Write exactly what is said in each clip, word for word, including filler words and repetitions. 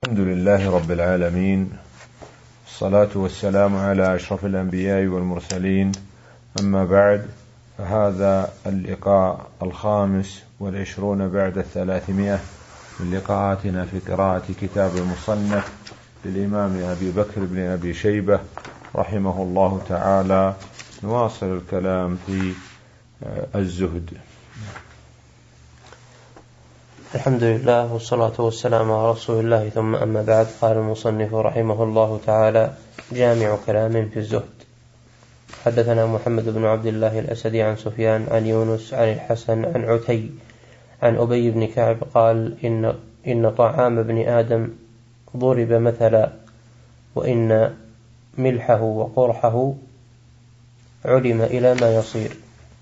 الحمد لله رب العالمين، الصلاة والسلام على أشرف الأنبياء والمرسلين، أما بعد، فهذا اللقاء الخامس والعشرون بعد الثلاثمائة من لقاءاتنا في قراءة كتاب المصنف للإمام أبي بكر بن أبي شيبة رحمه الله تعالى. نواصل الكلام في الزهد. الحمد لله والصلاة والسلام على رسول الله، ثم أما بعد. قال المصنف رحمه الله تعالى: جامع كلام في الزهد. حدثنا محمد بن عبد الله الأسدي عن سفيان عن يونس عن الحسن عن عتي عن أبي بن كعب قال: إن, إن طعام ابن آدم ضرب مثلا، وإن ملحه وقرحه علم إلى ما يصير.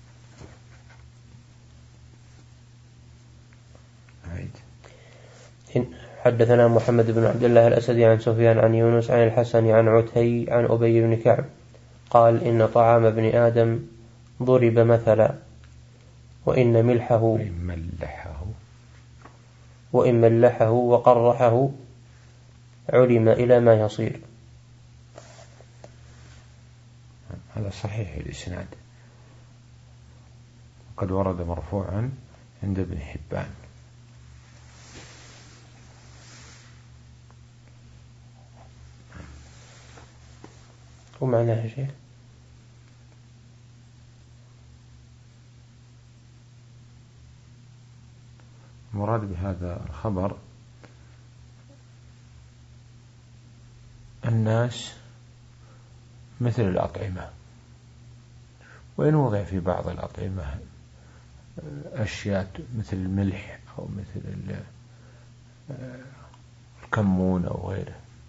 حدثنا محمد بن عبد الله الأسدي عن سفيان عن يونس عن الحسن عن عتي عن أبي بن كعب قال: إن طعام ابن آدم ضرب مثلا، وإن ملحه وإن ملحه وقرحه علم إلى ما يصير. هذا صحيح الإسناد، وقد ورد مرفوعا عند ابن حبان. ومعناه شيء مراد بهذا الخبر الناس مثل الأطعمة، وإن وضع في بعض الأطعمة أشياء مثل الملح أو مثل الكمون أو غيره.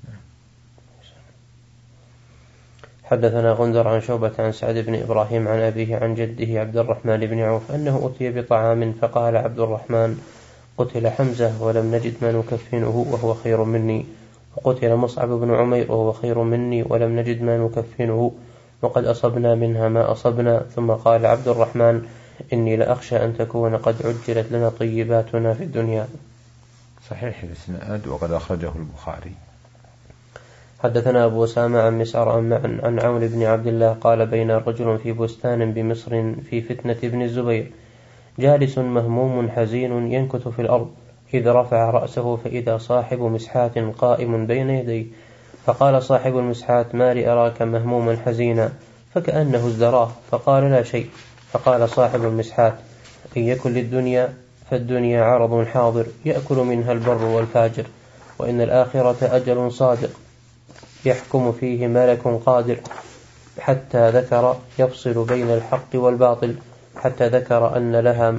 حدثنا غندر عن شعبة عن سعد بن إبراهيم عن أبيه عن جده عبد الرحمن بن عوف أنه أتي بطعام فقال عبد الرحمن: قتل حمزة ولم نجد ما نكفنه وهو خير مني، وقتل مصعب بن عمير وهو خير مني ولم نجد ما نكفنه، وقد أصبنا منها ما أصبنا. ثم قال عبد الرحمن: إني لأخشى أن تكون قد عجلت لنا طيباتنا في الدنيا. صحيح الإسناد، وقد أخرجه البخاري. حدثنا أبو أسامة عن مسعر عن, عن عون بن عبد الله قال: بين رجل في بستان بمصر في فتنة ابن الزبير جالس مهموم حزين ينكث في الأرض، إذ رفع رأسه فإذا صاحب مسحات قائم بين يديه، فقال صاحب المسحات: ما لي أراك مهموما حزينا؟ فكأنه ازدراه، فقال: لا شيء. فقال صاحب المسحات: إن يكن للدنيا فالدنيا عرض حاضر يأكل منها البر والفاجر، وإن الآخرة أجل صادق يحكم فيه ملك قادر. حتى ذكر يفصل بين الحق والباطل، حتى ذكر أن لها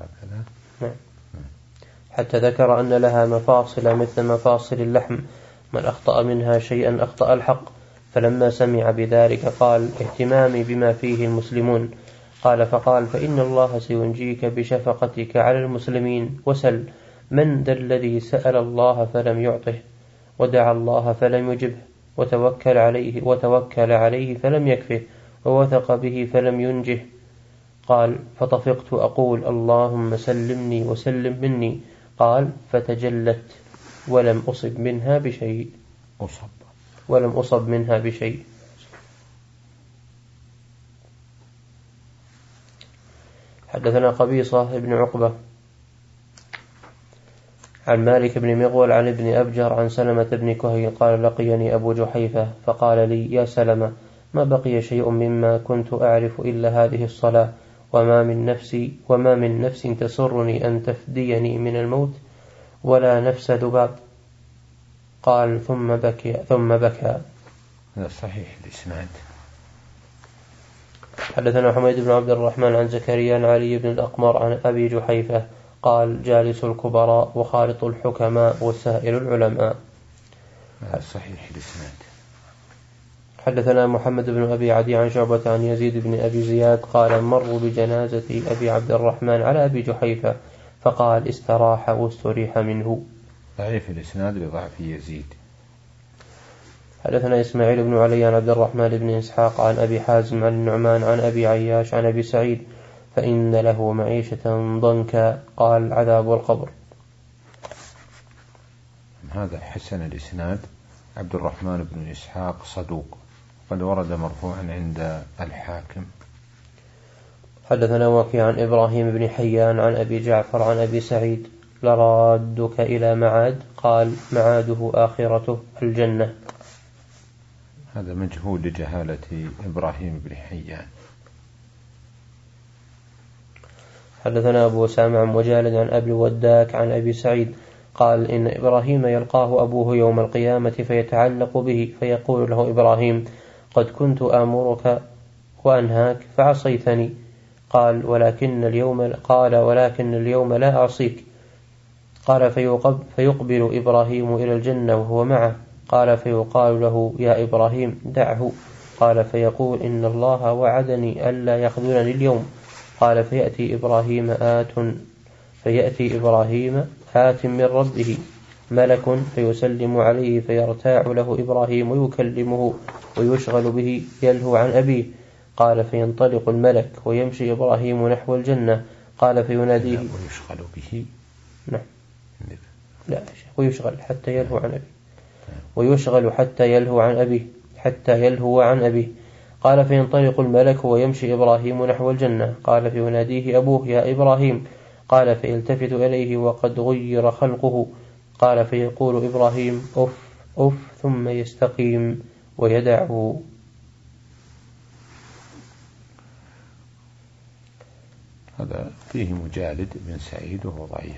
حتى ذكر أن لها مفاصل مثل مفاصل اللحم، من أخطأ منها شيئا أخطأ الحق. فلما سمع بذلك قال: اهتمامي بما فيه المسلمون. قال: فقال: فإن الله سينجيك بشفقتك على المسلمين، وسل: من ذا الذي سأل الله فلم يعطه، ودعا الله فلم يجبه، وتوكل عليه وتوكل عليه فلم يكفه، ووثق به فلم ينجه؟ قال: فطفقت أقول: اللهم سلمني وسلم مني. قال: فتجلت ولم أصب منها بشيء أصب ولم أصب منها بشيء. حدثنا قبيصة بن عقبة عن مالك بن مغول عن ابن أبجر عن سلمة بن كهيل قال: لقيني أبو جحيفة فقال لي: يا سلمة، ما بقي شيء مما كنت أعرف إلا هذه الصلاة، وما من نفسي وما من نفس تسرني أن تفديني من الموت ولا نفس ذباب. قال: ثم بكى ثم بكى. هذا صحيح الإسناد. حدثنا حميد بن عبد الرحمن عن زكريا عن علي بن الأقمر عن أبي جحيفة قال: جالس الكبراء وخالط الحكماء وسائل العلماء. هذا صحيح الإسناد. حدثنا محمد بن أبي عدي عن شعبة عن يزيد بن أبي زياد قال: مروا بجنازة أبي عبد الرحمن على أبي جحيفة فقال: استراح واستريح منه. ضعيف الإسناد لضعف يزيد. حدثنا إسماعيل بن علي عن عبد الرحمن بن إسحاق عن أبي حازم عن النعمان عن أبي عياش عن أبي سعيد: فإن له معيشة ضنكا. قال: عذاب القبر. هذا حسن الإسناد. عبد الرحمن بن إسحاق صدوق، قد ورد مرفوعا عند الحاكم. حدثنا وكيع عن إبراهيم بن حيان عن أبي جعفر عن أبي سعيد لرادك إلى معاد، قال معاده آخرته الجنة. هذا مجهول لجهالة إبراهيم بن حيان. حدثنا أبو أسامة عن مجالد عن أبي الوداك عن أبي سعيد قال إن إبراهيم يلقاه أبوه يوم القيامة فيتعلق به فيقول له إبراهيم قد كنت آمرك وأنهاك فعصيتني، قال ولكن اليوم قال ولكن اليوم لا أعصيك، قال فيقبل إبراهيم إلى الجنة وهو معه، قال فيقال له يا إبراهيم دعه، قال فيقول إن الله وعدني ألا يخذلني اليوم، قال فيأتي إبراهيم آت فيأتي إبراهيم آت من ربه ملك فيسلم عليه فيرتاع له إبراهيم ويكلمه ويشغل به يلهو عن أبيه، قال فينطلق الملك ويمشي إبراهيم نحو الجنة، قال فيناديه ويشغل به نعم لا ويشغل حتى يلهو عن أبيه ويشغل حتى يلهو عن أبيه حتى يلهو عن أبيه، قال فينطلق الملك ويمشي إبراهيم نحو الجنة، قال فيناديه أبوه يا إبراهيم، قال فيلتفت إليه وقد غير خلقه، قال فيقول إبراهيم أف أف ثم يستقيم ويدعه. هذا فيه مجالد بن سعيد وهو ضعيف.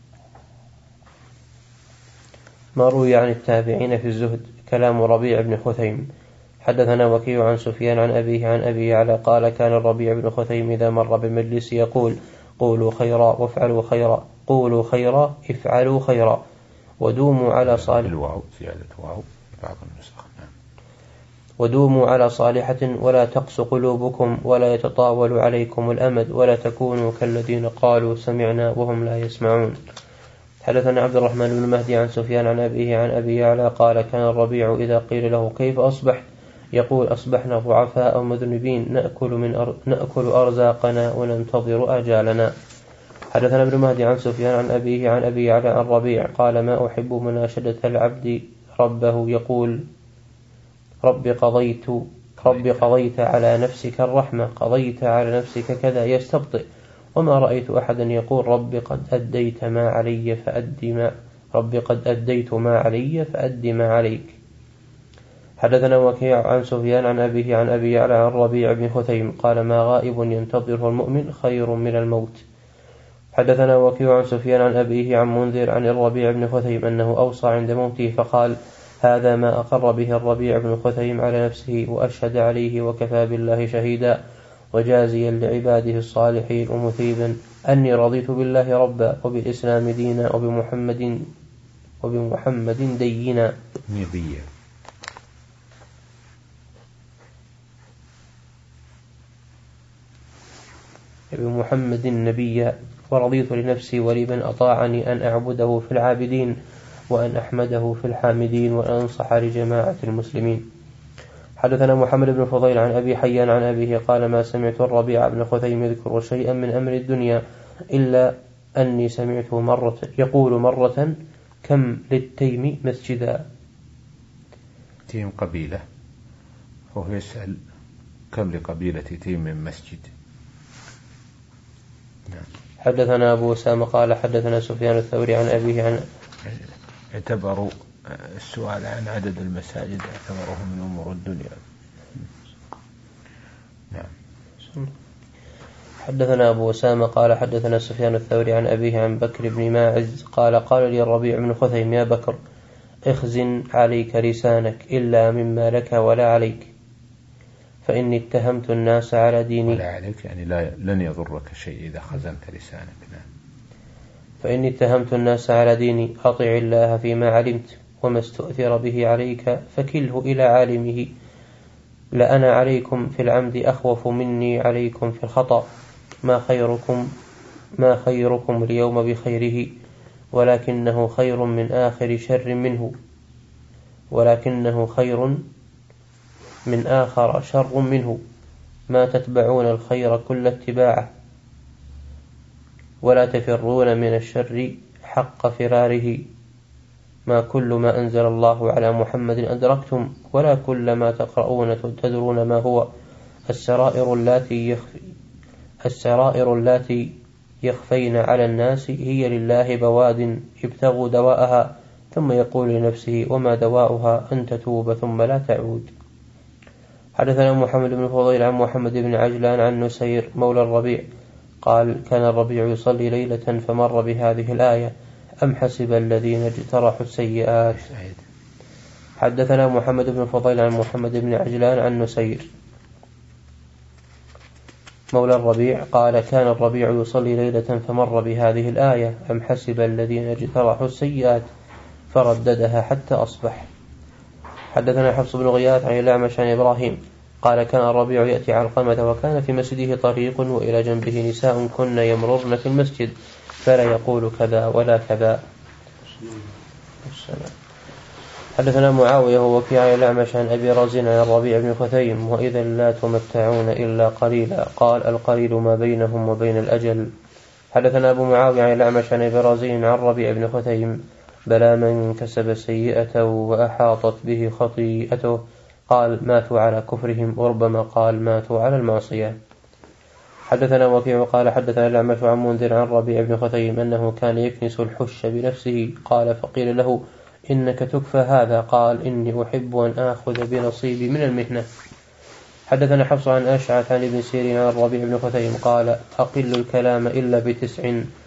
ما روي عن التابعين في الزهد كلام ربيع بن خثيم. حدثنا وكيع عن سفيان عن أبيه عن أبي يعلى قال كان الربيع بن خثيم إذا مر بالمجلس يقول قولوا خيرا وافعلوا خيرا، قولوا خيرا افعلوا خيرا، ودوموا على صالح الواو زيادة واو بعض النسخ. ودوموا على صالحة ولا تقس قلوبكم ولا يتطاول عليكم الأمد ولا تكونوا كالذين قالوا سمعنا وهم لا يسمعون. حدثنا عبد الرحمن بن مهدي عن سفيان عن أبيه عن أبي يعلى قال كان الربيع إذا قيل له كيف أصبحت يقول أصبحنا ضعفاء مذنبين نأكل, من أر... نأكل أرزاقنا وننتظر آجالنا. حدثنا ابن مهدي عن سفيان عن أبيه عن أبي يعلى عن ربيع قال ما أحب مناشدة العبد ربه يقول رب قضيت رب قضيت على نفسك الرحمة قضيت على نفسك كذا يستبطئ، وما رأيت أحدا يقول رب قد أديت ما علي فأدي ما رب قد أديت ما علي فأدي ما عليك. حدثنا وكيع عن سفيان عن أبيه عن أبي يعلى عن ربيع بن خثيم قال ما غائب ينتظره المؤمن خير من الموت. حدثنا وكيع عن سفيان عن أبيه عن منذر عن الربيع بن خثيم أنه أوصى عند موته فقال هذا ما أقر به الربيع بن خثيم على نفسه وأشهد عليه وكفى بالله شهيدا وجازيا لعباده الصالحين ومثيبا أني رضيت بالله ربا وبالإسلام دينا وبمحمد وبمحمد دينا نبيا. بمحمد نبيا ورضيت لنفسي ولمن أطاعني أن أعبده في العابدين وأن أحمده في الحامدين وأن أنصح لجماعة المسلمين. حدثنا محمد بن فضيل عن أبي حيان عن أبيه قال ما سمعت الربيع بن خثيم يذكر شيئا من أمر الدنيا إلا أني سمعته مرة يقول مرة كم للتيم مسجدا. تيم قبيلة، وهو يسأل كم لقبيلة تيم من مسجد. نعم. حدثنا أبو أسامة قال حدثنا سفيان الثوري عن أبيه عن اعتبروا السؤال عن عدد المساجد اعتبروه من أمور الدنيا. نعم. حدثنا أبو أسامة قال حدثنا سفيان الثوري عن أبيه عن بكر بن ماعز قال قال لي الربيع بن خثيم يا بكر اخزن عليك لسانك إلا مما لك ولا عليك فإني اتهمت الناس على ديني. ولا عليك يعني لا لن يضرك شيء إذا خزنت لسانك. نعم. فإني اتهمت الناس على ديني أطع الله فيما علمت وما استؤثر به عليك فكله إلى عالمه لأنا عليكم في العمد أخوف مني عليكم في الخطأ ما خيركم ما خيركم اليوم بخيره ولكنه خير من آخر شر منه ولكنه خير من آخر شر منه ما تتبعون الخير كل اتباعه ولا تفرون من الشر حق فراره ما كل ما أنزل الله على محمد أدركتم ولا كل ما تقرؤون تدرون ما هو. السرائر التي يخفي السرائر التي يخفين على الناس هي لله بواد ابتغوا دواءها، ثم يقول لنفسه وما دواؤها أن تتوب ثم لا تعود. حدثنا محمد بن فضيل عن محمد بن عجلان عن نسير مولى الربيع قال كان الربيع يصلي ليلة فمر بهذه الآية أم حسب الذين اجترحوا السيئات. حدثنا محمد بن فضيل عن محمد بن عجلان عن نسير مولى الربيع قال كان الربيع يصلي ليلة فمر بهذه الآية أم حسب الذين اجترحوا السيئات فرددها حتى أصبح. حدثنا حفص بن غياث عن الأعمش عن إبراهيم قال كان الربيع يأتي علقمة وكان في مسجده طريق وإلى جنبه نساء كن يمررن في المسجد فلا يقول كذا ولا كذا. حدثنا معاوية ووكيع عن الأعمش عن أبي رازين عن الربيع بن خثيم وإذا لا تمتعون إلا قليلا قال القليل ما بينهم وبين الأجل. حدثنا أبو معاوية عن الأعمش عن أبي رازين عن الربيع بن خثيم بلى من كسب سيئة وأحاطت به خطيئته قال ماتوا على كفرهم وربما قال ماتوا على المعصية. حدثنا وكيع قال حدثنا الأعمش عن منذر عن الربيع بن خثيم أنه كان يكنس الحش بنفسه قال فقيل له إنك تكفى هذا قال إني أحب أن آخذ بنصيبي من المهنة. حدثنا حفص عن أشعث عن ابن سيرين عن الربيع بن خثيم قال أقل الكلام إلا بتسع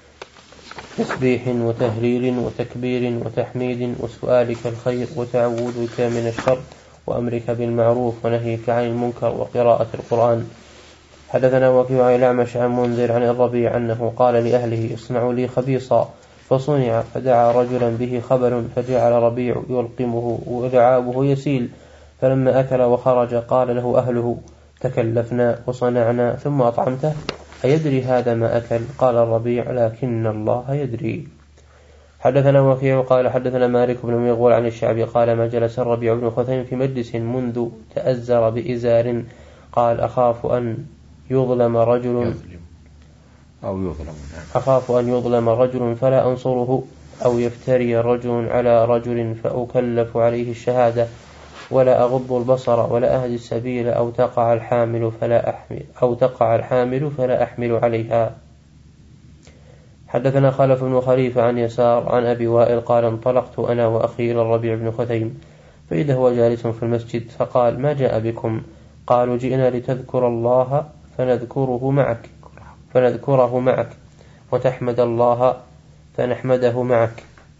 تسبيح وتهليل وتكبير وتحميد وسؤالك الخير وتعوذك من الشر وأمرك بالمعروف ونهيك عن المنكر وقراءة القرآن. حدثنا وكيع عن الأعمش عن منذر عن الربيع أنه قال لأهله اصنعوا لي خبيصا فصنع فدعا رجلا به خبل فجعل ربيع يلقمه ولعابه يسيل فلما أكل وخرج قال له أهله تكلفنا وصنعنا ثم أطعمته أيدري هذا ما أكل قال الربيع لكن الله يدري. حدثنا وكيع قال حدثنا مالك بن مغول عن الشعبي قال ما جلس الربيع بن خثيم في مجلس منذ تأزر بإزار قال أخاف أن يظلم رجل أو يظلم أخاف أن يظلم رجل فلا أنصره أو يفتري رجل على رجل فأكلف عليه الشهادة ولا أغض البصر ولا أهدي السبيل أو تقع الحامل فلا أحمل أو تقع الحامل فلا أحمل عليها. حدثنا خلف بن خليفة عن يسار عن أبي وائل قال انطلقت أنا وأخي إلى الربيع بن خثيم فإذا هو جالس في المسجد فقال ما جاء بكم قالوا جئنا لتذكر الله فنذكره معك فنذكره معك وتحمد الله فنحمده معك.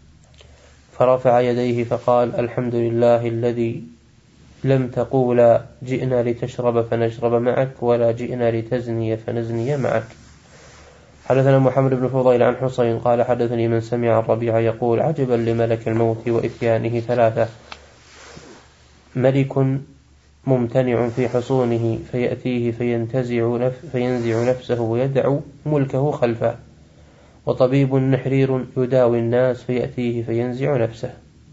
فرفع يديه فقال الحمد لله الذي لم تقولا جئنا لتشرب فنشرب معك ولا جئنا لتزني فنزني معك. حدثنا محمد بن فضيل عن حسين قال حدثني من سمع الربيع يقول عجبا لملك الموت وإتيانه ثلاثة ملك ممتنع في حصونه فيأتيه فينتزع نف فينزع نفسه ويدع ملكه خلفه وطبيب نحرير يداوي الناس فيأتيه فينزع نفسه.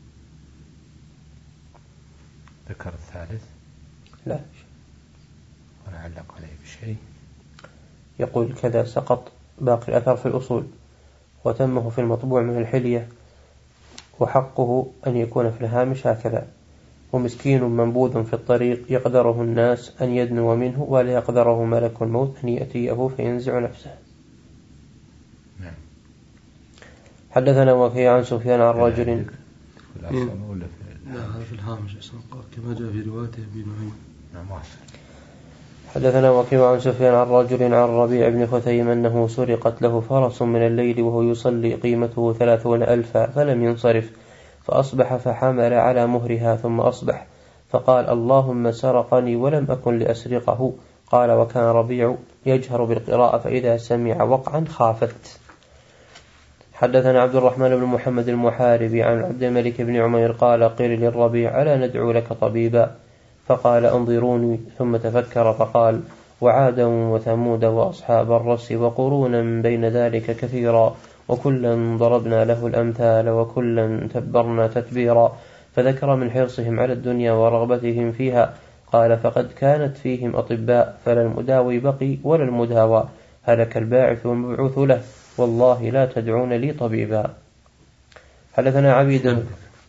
ذكر الثالث لا ولا علق عليه بشيء يقول كذا سقط باقي الأثر في الأصول وتمه في المطبوع من الحلية وحقه أن يكون في الهامش هكذا ومسكين منبوذ في الطريق يقدره الناس أن يدنو منه ولا يقدره ملك الموت أن يأتيه فينزع نفسه. نعم. حدثنا وكيع عن سفيان عن رجل لا هذا في الهامش كما جاء في روايته ابن نعيم. نعم. حدثنا وكيع عن سفيان عن رجل عن الربيع بن خثيم أنه سرقت له فرس من الليل وهو يصلي قيمته ثلاثون ألفا فلم ينصرف فأصبح فحمل على مهرها ثم أصبح فقال اللهم سرقني ولم أكن لأسرقه قال وكان ربيع يجهر بالقراءة فإذا سمع وقعا خافت. حدثنا عبد الرحمن بن محمد المحاربي عن عبد الملك بن عمير قال قيل للربيع ألا ندعو لك طبيبا فقال انظروني ثم تفكر فقال وعادا وثمود وأصحاب الرس وقرونا بين ذلك كثيرا وكلا ضربنا له الأمثال وكلا تبرنا تتبيرا فذكر من حرصهم على الدنيا ورغبتهم فيها قال فقد كانت فيهم أطباء فلا المداوي بقي ولا المداوى هلك الباعث والمبعوث له والله لا تدعون لي طبيبا. حدثنا عبيد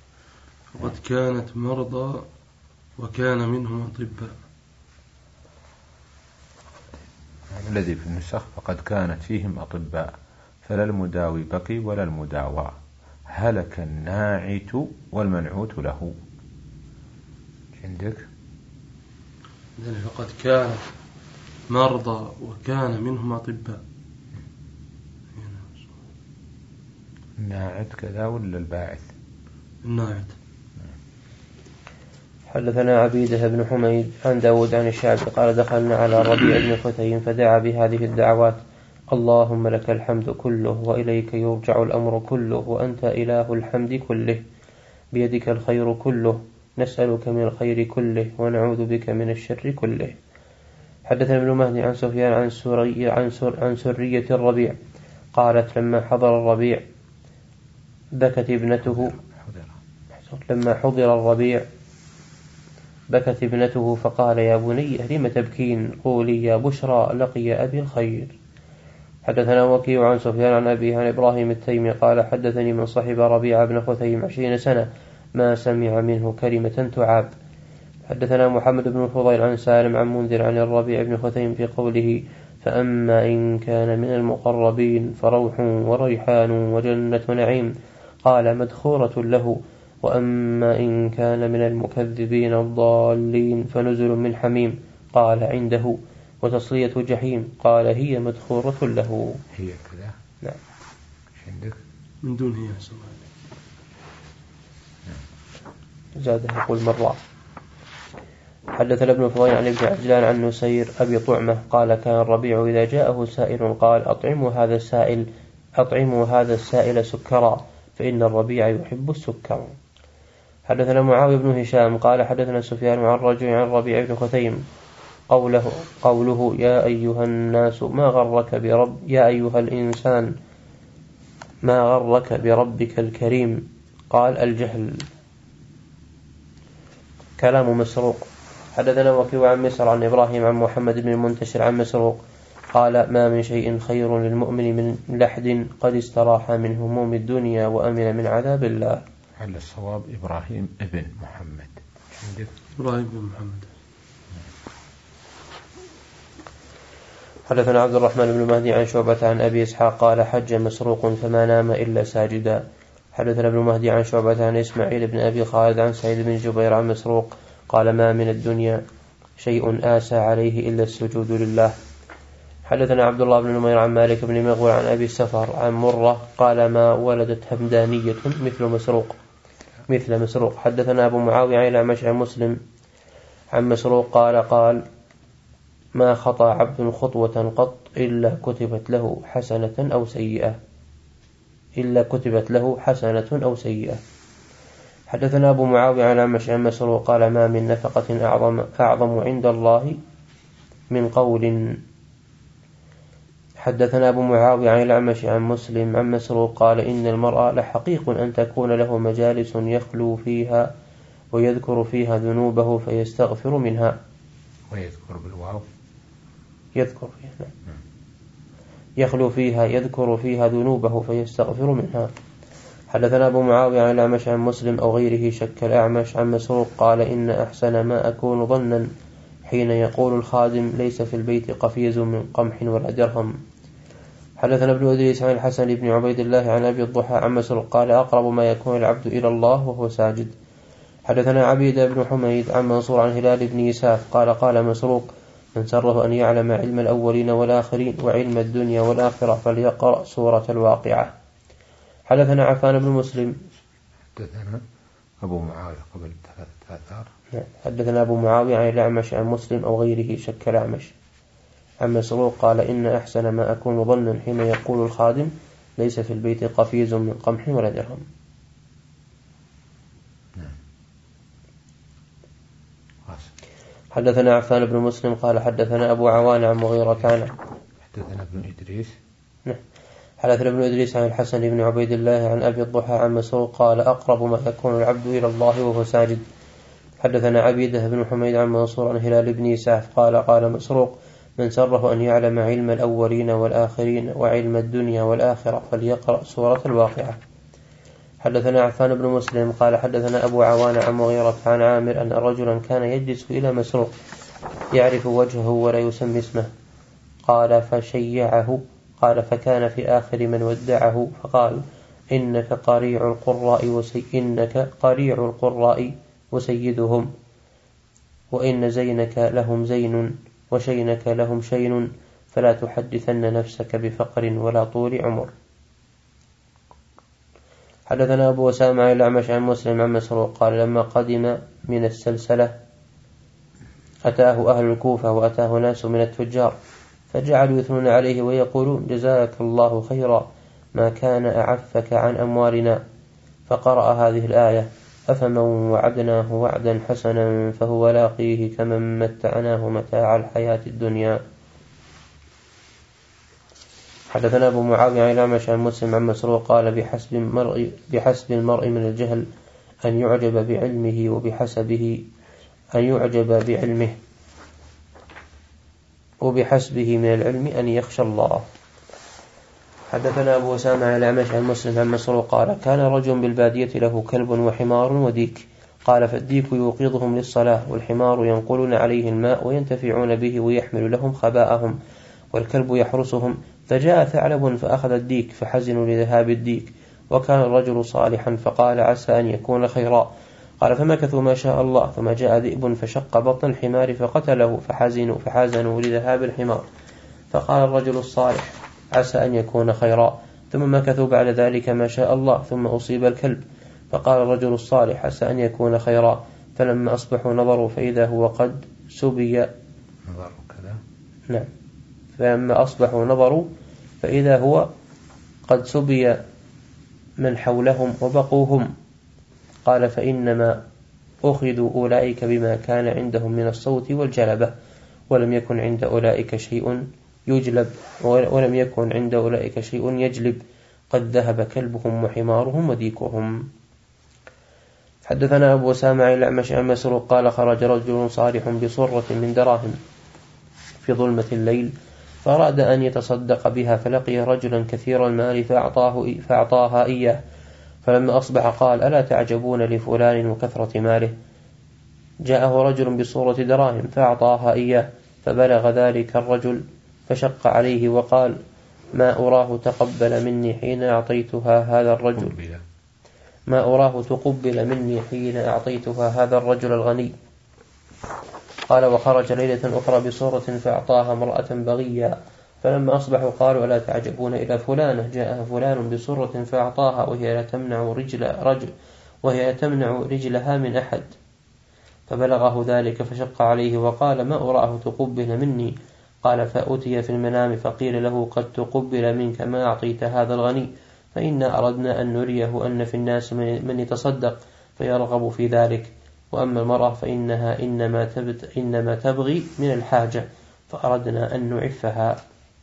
وقد كانت مرضى وكان منهم أطباء. الذي في النسخ فقد كانت فيهم أطباء فلا المداوي بقي ولا المداوى، هلك الناعت والمنعوت له. عندك فقد كانت مرضى وكان منهم أطباء. الناعت كذا ولا الباعث؟ الناعت. حدثنا عبيدة بن حميد عن داود عن الشعبي قال دخلنا على ربيع بن خثيم فدعا بهذه الدعوات: اللهم لك الحمد كله وإليك يرجع الأمر كله وأنت إله الحمد كله، بيدك الخير كله، نسألك من الخير كله ونعوذ بك من الشر كله. حدثنا ابن مهدي عن سفيان عن سرية عن, سر عن سرية الربيع قالت لما حضر الربيع بكت ابنته لما حضر الربيع بكت ابنته فقال: يا بني لم تبكين؟ قولي يا بشرى لقي أبي الخير. حدثنا وكيع عن سفيان عن أبيه عن إبراهيم التيمي قال: حدثني من صحب ربيع بن خثيم عشرين سنة ما سمع منه كلمة تعاب. حدثنا محمد بن الفضيل عن سالم عن منذر عن الربيع بن خثيم في قوله: فأما إن كان من المقربين فروح وريحان وجنة نعيم، قال: مدخورة له. وأما إن كان من المكذبين الضالين فنزل من حميم، قال: عنده. وتصلية جحيم، قال: هي مدخورة له. هي كذا. نعم. عندك من دون هي سمع. زاده يقول مرة. حدثنا ابن فضيل عن ابن عجلان عن نسير أبي طعمة قال: كان الربيع إذا جاءه سائل قال: أطعموا هذا السائل أطعموا هذا السائل سكرا، فإن الربيع يحب السكر. حدثنا معاوية بن هشام قال: حدثنا سفيان عن رجل عن الربيع بن خثيم قوله, قوله يا أيها الناس ما غرك برب يا أيها الإنسان ما غرك بربك الكريم؟ قال: الجهل. كلام مسروق. حدثنا وكيع عن مسر عن إبراهيم عن محمد بن المنتشر عن مسروق قال: ما من شيء خير للمؤمن من لحد قد استراح من هموم الدنيا وأمن من عذاب الله. على الصواب إبراهيم ابن محمد. إبراهيم بن محمد. حدثنا عبد الرحمن بن مهدي عن شعبة عن أبي إسحاق قال: حج مسروق فما نام إلا ساجدا. حدثنا ابن مهدي عن شعبة عن إسماعيل بن أبي خالد عن سعيد بن جبير عن مسروق قال: ما من الدنيا شيء آسى عليه إلا السجود لله. حدثنا عبد الله بن نمير عن مالك بن مغول عن أبي السفر عن مرة قال: ما ولدت همدانية مثل مسروق مثل مسروق. حدثنا أبو معاوية عن الأعمش عن مسلم عن مسروق قال: قال: ما خطأ عبد خطوة قط إلا كتبت له حسنة أو سيئة إلا كتبت له حسنة أو سيئة. حدثنا أبو معاوية عن الأعمش عن مسروق قال: ما من نفقة أعظم, أعظم عند الله من قول. حدثنا أبو معاوية عن الأعمش عن مسلم عن مسروق قال: إن المرأة لحقيق أن تكون له مجالس يخلو فيها ويذكر فيها ذنوبه فيستغفر منها. ويذكر بالواو يذكر فيها يخلو فيها يذكر فيها ذنوبه فيستغفر منها. حدثنا أبو معاوية عن الأعمش عن مسلم أو غيره شك الأعمش عن مسروق قال: إن أحسن ما أكون ظنا حين يقول الخادم: ليس في البيت قفيز من قمح ولا درهم. حدثنا ابن إدريس عن الحسن بن عبيد الله عن أبي الضحى عن مسروق قال: أقرب ما يكون العبد إلى الله وهو ساجد. حدثنا عبيد بن حميد عن منصور عن هلال بن يساف قال: قال مسروق: من سره أن يعلم علم الأولين والآخرين وعلم الدنيا والآخرة فليقرأ سورة الواقعة. حدثنا عفان بن مسلم. حدثنا أبو معاوية قبل ثلاثة آثار. حدثنا أبو معاوية عن الأعمش عن مسلم أو غيره شك الأعمش عن مسروق قال: إن أحسن ما أكون ظنا حين يقول الخادم: ليس في البيت قفيز من قمح ولا درهم. حدثنا عفان بن مسلم قال: حدثنا أبو عوان عن مغيرة كان. حدثنا ابن إدريس. حدثنا ابن إدريس عن الحسن بن عبيد الله عن أبي الضحى عن مسروق قال: أقرب ما يكون العبد إلى الله وهو ساجد. حدثنا عبيدة بن حميد عن منصور عن هلال بن يساف قال: قال مسروق: من سره أن يعلم علم الأولين والآخرين وعلم الدنيا والآخرة فليقرأ سورة الواقعة. حدثنا عفان بن مسلم قال حدثنا أبو عوان عن مغيرة عن عامر أن رجلا كان يجلس إلى مسروق يعرف وجهه ولا يسمي اسمه، قال فشيعه، قال فكان في آخر من ودعه فقال إنك قريع القراء وسي إنك قريع القراء وسيدهم، وإن زينك لهم زين وشينك لهم شين، فلا تحدثن نفسك بفقر ولا طول عمر. حدثنا أبو أسامة عن الأعمش عن مسلم عن مسروق قال لما قدم من السلسلة أتاه أهل الكوفة وأتاه ناس من التجار فجعلوا يثنون عليه ويقولون جزاك الله خيرا ما كان أعفك عن أموالنا، فقرأ هذه الآية أفمن وعدناه وعدا حسنا فهو لاقيه كمن متعناه متاع الحياة الدنيا. حدثنا أبو معاوية عن الأعمش عن مسلم عن مسروق قال بحسب المرء, بحسب المرء من الجهل أن يعجب بعلمه وبحسبه أن يعجب بعلمه وبحسبه من العلم أن يخشى الله. حدثنا أبو أسامة عن الأعمش عن مسلم عن مسروق قال كان رجل بالبادية له كلب وحمار وديك، قال فالديك يوقظهم للصلاة والحمار ينقلون عليه الماء وينتفعون به ويحمل لهم خباءهم، والكلب يحرسهم، فجاء ثعلب فأخذ الديك فحزنوا لذهاب الديك، وكان الرجل صالحا فقال عسى أن يكون خيرا، قال فمكثوا ما شاء الله ثم جاء ذئب فشق بطن الحمار فقتله فحزنوا فحزنوا لذهاب الحمار، فقال الرجل الصالح عسى أن يكون خيرا، ثم مكثوا بعد ذلك ما شاء الله ثم أصيب الكلب، فقال الرجل الصالح عسى أن يكون خيرا، فلما أصبحوا نظروا فإذا هو قد سبي نظروا كذا نعم فلما أصبحوا نظروا فإذا هو قد سبي من حولهم وبقوهم، قال فإنما أخذوا أولئك بما كان عندهم من الصوت والجلبة، ولم يكن عند أولئك شيء يجلب ولم يكن عند أولئك شيء يجلب، قد ذهب كلبهم وحمارهم وديكهم. حدثنا أبو أسامة عن الأعمش عن مسروق قال خرج رجل صالح بصرة من دراهم في ظلمة الليل فأراد أن يتصدق بها، فلقي رجلا كثير المال فأعطاه فأعطاها إياه، فلما أصبح قال ألا تعجبون لفلان وكثرة ماله؟ جاءه رجل بصورة دراهم فأعطاها إياه، فبلغ ذلك الرجل فشق عليه وقال ما أراه تقبل مني حين أعطيتها هذا الرجل ما أراه تقبل مني حين أعطيتها هذا الرجل الغني. قال وخرج ليلة أخرى بصورة فأعطاها امرأة بغيا، فلما أصبحوا قالوا ألا تعجبون إلى فلانة جاء فلان بصورة فأعطاها وهي لا تمنع رجل رجل وهي تمنع رجلها من أحد، فبلغه ذلك فشق عليه وقال ما أراه تقبل مني، قال فأتي في المنام فقيل له قد تقبل منك ما أعطيت هذا الغني، فإنا أردنا أن نريه أن في الناس من يتصدق فيرغب في ذلك، وأما المرأة فإنها إنما, إنما تبغي من الحاجة فأردنا أن نعفها.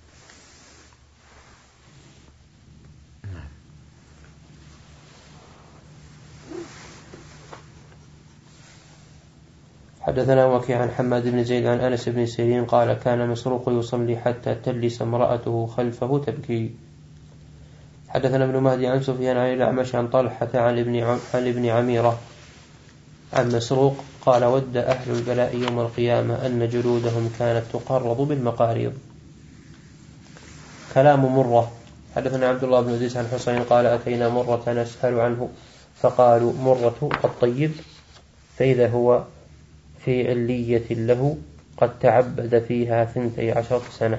حدثنا وكيع عن حماد بن زيد عن أنس بن سيرين قال كان مسروق يصلي حتى تلس امرأته خلفه تبكي. حدثنا ابن مهدي عن سفيان عن الأعمش عن طلحة عن ابن عن ابن عميرة عن مسروق قال ود أهل البلاء يوم القيامة أن جلودهم كانت تقرض بالمقاريض. كلام مرة. حدثنا عبد الله بن إدريس عن حسين قال أتينا مرة نسأل عنه فقالوا مرة الطيب، فإذا هو في علية له قد تعبد فيها ثنتي عشرة سنة.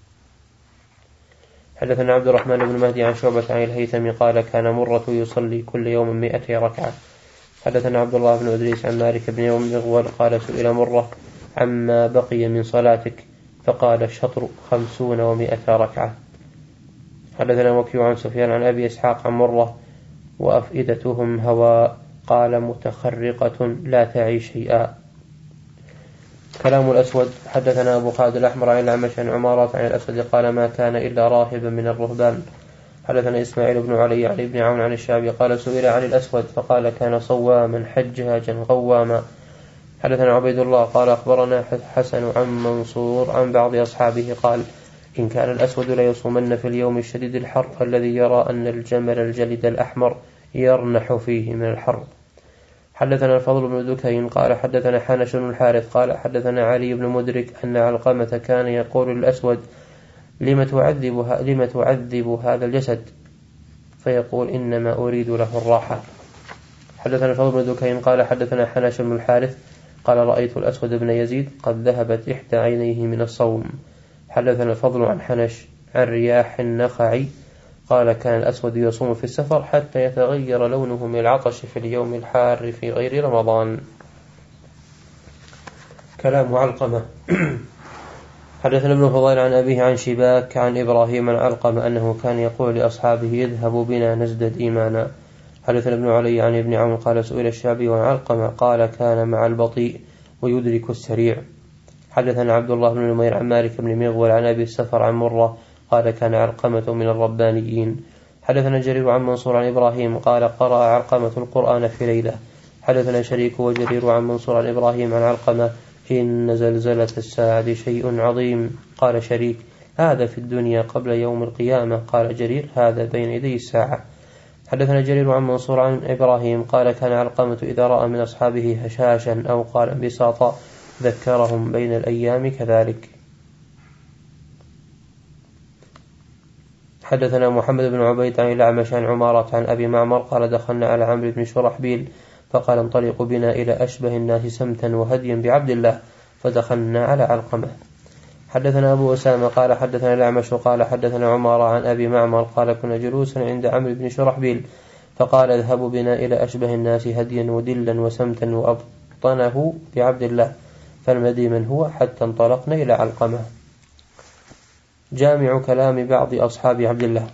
حدثنا عبد الرحمن بن مهدي عن شعبة عن الهيثم قال كان مرة يصلي كل يوم مئة ركعة. حدثنا عبد الله بن إدريس عن مالك بن يوم مغول قال سئل مرة عما بقي من صلاتك فقال الشطر خمسون ومئة ركعة. حدثنا وكيع عن سفيان عن أبي إسحاق عن مرة وأفئدتهم هواء قال متخرقة لا تعي شيئا. كلام الأسود. حدثنا أبو خالد الأحمر عن الأعمش عن عمارة عن الأسود قال ما كان إلا راهبا من الرهبان. حدثنا إسماعيل بن علي عن ابن عون عن الشعبي قال سئل عن الأسود فقال كان صواما حجاجا غواما. حدثنا عبيد الله قال أخبرنا حسن عن منصور عن بعض أصحابه قال إن كان الأسود لا يصومن في اليوم الشديد الحر الذي يرى أن الجمل الجلد الأحمر يرنح فيه من الحر. حدثنا الفضل بن دكين قال حدثنا حنش بن الحارث قال حدثنا علي بن مدرك أن علقمة كان يقول للأسود لم تعذب, لم تعذب هذا الجسد، فيقول إنما أريد له الراحة. حدثنا الفضل بن دكين قال حدثنا حنش بن الحارث قال رأيت الأسود بن يزيد قد ذهبت إحدى عينيه من الصوم. حدثنا الفضل عن حنش عن رياح النخعي قال كان الأسود يصوم في السفر حتى يتغير لونه من العطش في اليوم الحار في غير رمضان. كلام علقمة. حدثنا ابن فضيل عن أبيه عن شباك عن إبراهيم عن علقمة أنه كان يقول لأصحابه اذهبوا بنا نزدد إيمانا. حدثنا ابن علي عن ابن عون قال سئل الشعبي عن علقمة قال كان مع البطيء ويدرك السريع. حدثنا عبد الله بن نمير عن مالك بن مغول عن أبي السفر عن مرة قال كان علقمة من الربانيين. حدثنا جرير عن منصور عن إبراهيم قال قرأ علقمة القرآن في ليلة. حدثنا شريك وجرير عن منصور عن إبراهيم عن علقمة إن زلزلة الساعة شيء عظيم. قال شريك هذا في الدنيا قبل يوم القيامة. قال جرير هذا بين يدي الساعة. حدثنا جرير عن منصور عن إبراهيم قال كان علقمة إذا رأى من أصحابه هشاشا أو قال بساطا ذكرهم بين الأيام كذلك. حدثنا محمد بن عبيد عن الأعمش عن عمارة عن أبي معمر قال دخلنا على عمرو بن شرحبيل فقال انطلقوا بنا إلى أشبه الناس سمتا وهديا بعبد الله، فدخلنا على علقمة. حدثنا أبو أسامة قال حدثنا الأعمش قال حدثنا عمارة عن أبي معمر قال كنا جلوسا عند عمرو بن شرحبيل فقال اذهبوا بنا إلى أشبه الناس هديا ودلا وسمتا وأبطنه بعبد الله، فالمدي من هو حتى انطلقنا إلى علقمة. جامع كلام بعض أصحاب عبد الله.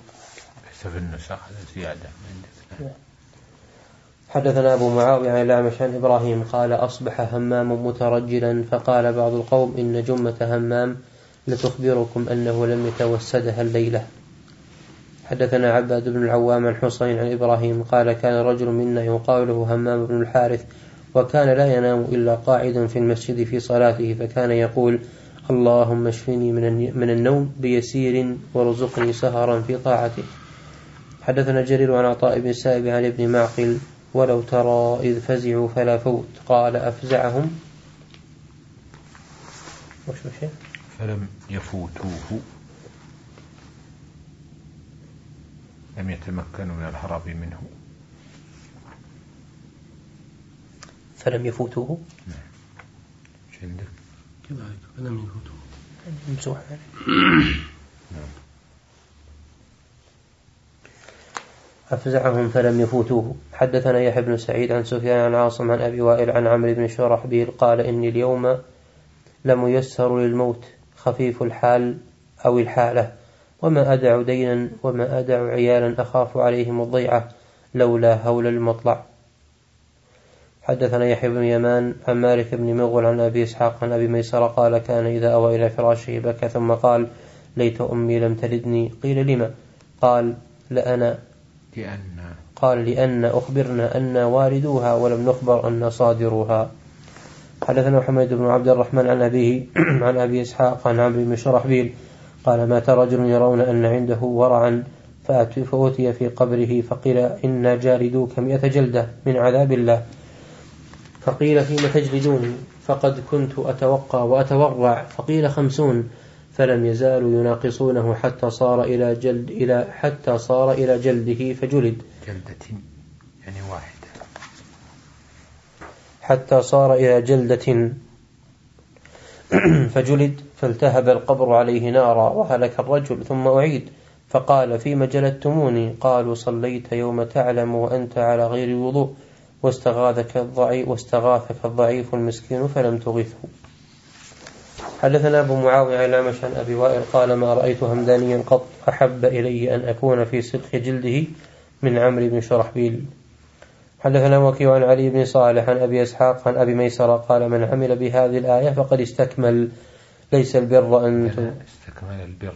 حدثنا أبو معاوية عن الأعمش عن إبراهيم قال أصبح همام مترجلا فقال بعض القوم إن جمة همام لتخبركم أنه لم يتوسدها الليلة. حدثنا عباد بن العوام عن حسين عن إبراهيم قال كان رجل منا يقال له همام بن الحارث وكان لا ينام إلا قاعدا في المسجد في صلاته، فكان يقول اللهم اشفني من النوم بيسير وارزقني سهرا في طاعته. حدثنا جرير عن عطاء بن السائب عن ابن معقل ولو ترى إذ فزعوا فلا فوت قال أفزعهم فلم يفوتوه لم يتمكنوا من الهرب منه. فلم يفوتوه عندك كذلك فلم يفوتوه ممسوح أفزعهم فلم يفوتوه. حدثنا يحيى بن سعيد عن سفيان عن عاصم عن أبي وائل عن عمرو بن شرحبيل قال إني اليوم لميسر للموت خفيف الحال أو الحالة، وما أدع دينا وما أدع عيالا أخاف عليهم الضيعة لولا هول المطلع. حدثنا يحيى بن يمان عن مالك بن مغول عن أبي إسحاق عن أبي ميسر قال كان إذا أوى إلى فراشه بكى ثم قال ليت أمي لم تلدني. قيل لما؟ قال لأنا لأن قال لأن أخبرنا أن والدوها ولم نخبر أن صادروها. حدثنا محمد بن عبد الرحمن عن أبيه عن أبي إسحاق عن عمرو بن شرحبيل قال مات رجل يرون أن عنده ورعا فأتي في قبره فقيل إن جالدوك مئة جلدة من عذاب الله، فقيل فيما تجلدوني؟ فقد كنت أتوقع وأتورع، فقيل خمسون، فلم يزالوا يناقصونه حتى صار إلى جلد إلى حتى صار إلى جلده فجلد جلدة يعني واحدة حتى صار إلى جلدة فجلد فالتهب القبر عليه نارا وهلك الرجل ثم أعيد فقال فيما جلدتموني؟ قالوا صليت يوم تعلم وأنت على غير وضوء واستغاثك الضعيف, واستغاثك الضعيف المسكين فلم تغثه. حدثنا أبو معاوية عن الأعمش عن أبي وائل قال ما رأيت همدانيا قط أحب إلي أن أكون في صدق جلده من عمرو بن شرحبيل. حدثنا وكيع عن علي بن صالح عن أبي إسحاق عن أبي ميسر قال من عمل بهذه الآية فقد استكمل ليس البر أن استكمل البر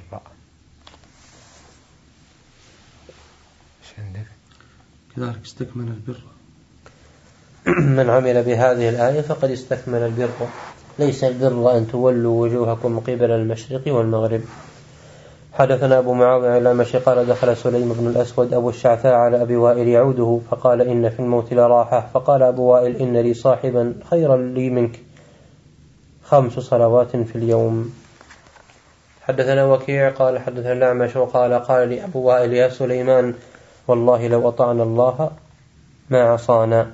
كذلك استكمل البر من عمل بهذه الآية فقد استكمل البر ليس البر أن تولوا وجوهكم قبل المشرق والمغرب. حدثنا أبو معاوية عن الأعمش قال دخل سليم بن الأسود أبو الشعثاء على أبي وائل يعوده فقال إن في الموت لراحة. فقال أبو وائل إن لي صاحبا خيرا لي منك خمس صلوات في اليوم. حدثنا وكيع قال حدثنا الأعمش وقال قال لي أبو وائل يا سليمان والله لو أطعنا الله ما عصانا.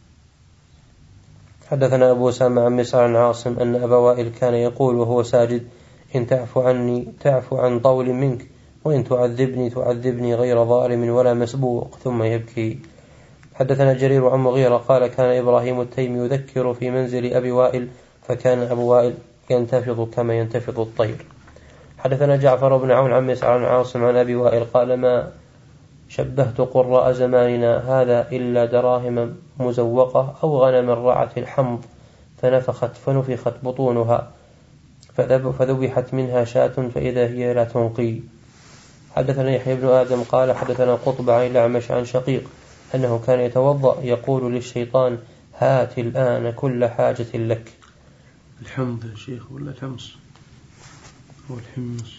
حدثنا أبو أسامة عن مسعر عن عاصم أن أبا وائل كان يقول وهو ساجد إن تعفو عني تعفو عن طول منك وإن تعذبني تعذبني غير ظالم ولا مسبوق ثم يبكي. حدثنا جرير عن مغيرة قال كان إبراهيم التيمي يذكر في منزل أبي وائل فكان أبو وائل ينتفض كما ينتفض الطير. حدثنا جعفر بن عون عن مسعر عن عاصم عن أبي وائل قال ما شبهت قراء زماننا هذا إلا دراهم مزوقة أو غنما رعت الحمض فنفخت فنفخت بطونها فذبحت منها شاة فإذا هي لا تنقي. حدثنا يحيى بن آدم قال حدثنا قطبة عن الأعمش عن شقيق أنه كان يتوضأ يقول للشيطان هات الآن كل حاجة لك. الحمض يا شيخ ولا الحمص هو الحمص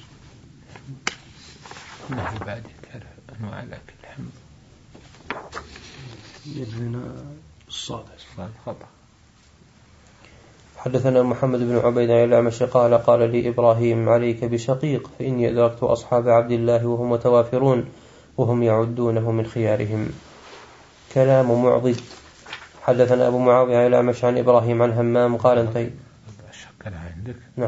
نحن بعد تعرف أنواع الأكل الحمض يدهن الصاد خطأ. حدثنا محمد بن عبيد عن الأعمش قال قال لي إبراهيم عليك بشقيق فإني أدركت أصحاب عبد الله وهم متوافرون وهم يعدونه من خيارهم. كلام معضد. حدثنا أبو معاوية عن الأعمش عن إبراهيم عن همام قال انتهي شكلها عندك نعم.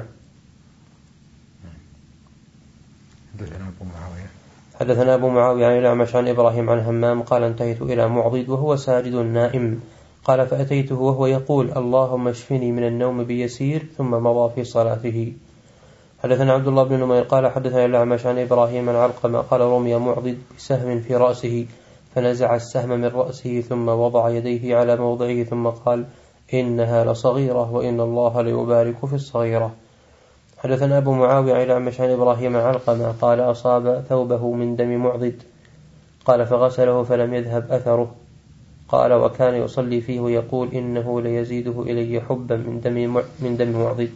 حدثنا أبو معاوية حدثنا أبو معاوية عن الأعمش عن إبراهيم عن همام قال انتهيت إلى معضد وهو ساجد نائم قال فأتيته وهو يقول اللهم اشفني من النوم بيسير ثم مضى في صلاته. حدثنا عبد الله بن نمير قال حدثنا الأعمش عن إبراهيم عن علقمة قال رمي معضد بسهم في رأسه فنزع السهم من رأسه ثم وضع يديه على موضعه ثم قال إنها لصغيرة وإن الله ليبارك في الصغيرة. حدثنا أبو معاوية عن الأعمش عن إبراهيم عن علقمة قال أصاب ثوبه من دم معضد قال فغسله فلم يذهب أثره قال وكان يصلي فيه ويقول إنه ليزيده إلي حبا من دم من دم معضد.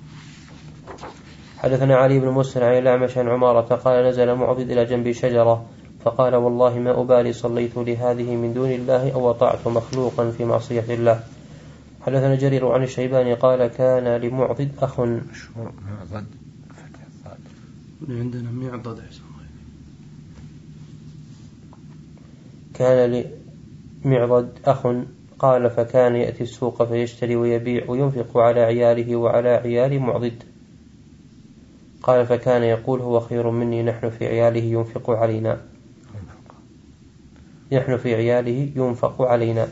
حدثنا علي بن مسهر عن الأعمش عن عمارة قال نزل معضد إلى جنب شجرة فقال والله ما أبالي صليت لهذه من دون الله أو أطعت مخلوقا في معصية الله. حدثنا جرير عن الشيباني قال كان لمعضد أخ معضد عندنا معضد كان لمعضد أخ قال فكان يأتي السوق فيشتري ويبيع وينفق على عياله وعلى عيال معضد قال فكان يقول هو خير مني نحن في عياله ينفق علينا نحن في عياله ينفق علينا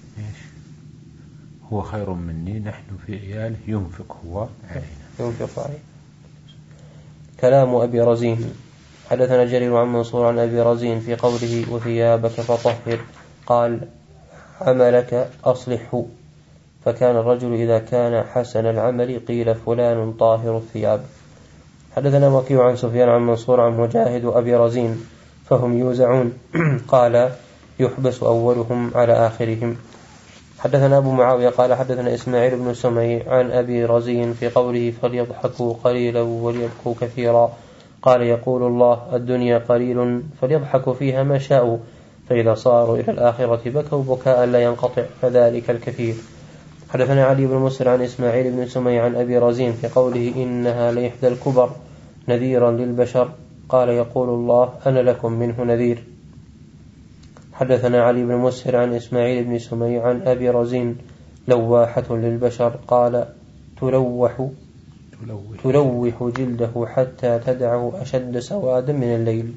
هو خير مني نحن في عياله ينفق هو علينا ينفق علينا. كلام أبي رزين. حدثنا جرير عن منصور عن أبي رزين في قوله وثيابك فطهر قال عملك أصلحه فكان الرجل إذا كان حسن العمل قيل فلان طاهر الثياب. حدثنا وكيع عن سفيان عن منصور عن مجاهد وأبي رزين فهم يوزعون قال يحبس أولهم على آخرهم. حدثنا أبو معاوية قال حدثنا إسماعيل بن سمي عن أبي رزين في قوله فليضحكوا قليلا وليبكوا كثيرا قال يقول الله الدنيا قليل فليضحكوا فيها ما شاءوا فإذا صاروا إلى الآخرة بكوا بكاء لا ينقطع فذلك الكثير. حدثنا علي بن مسر عن إسماعيل بن سمي عن أبي رزين في قوله إنها لإحدى الكبر نذيرا للبشر قال يقول الله أنا لكم منه نذير. حدثنا علي بن مسهر عن إسماعيل بن سمي عن أبي رزين لواحة للبشر قال تلوح تلوح جلده حتى تدعه أشد سوادا من الليل.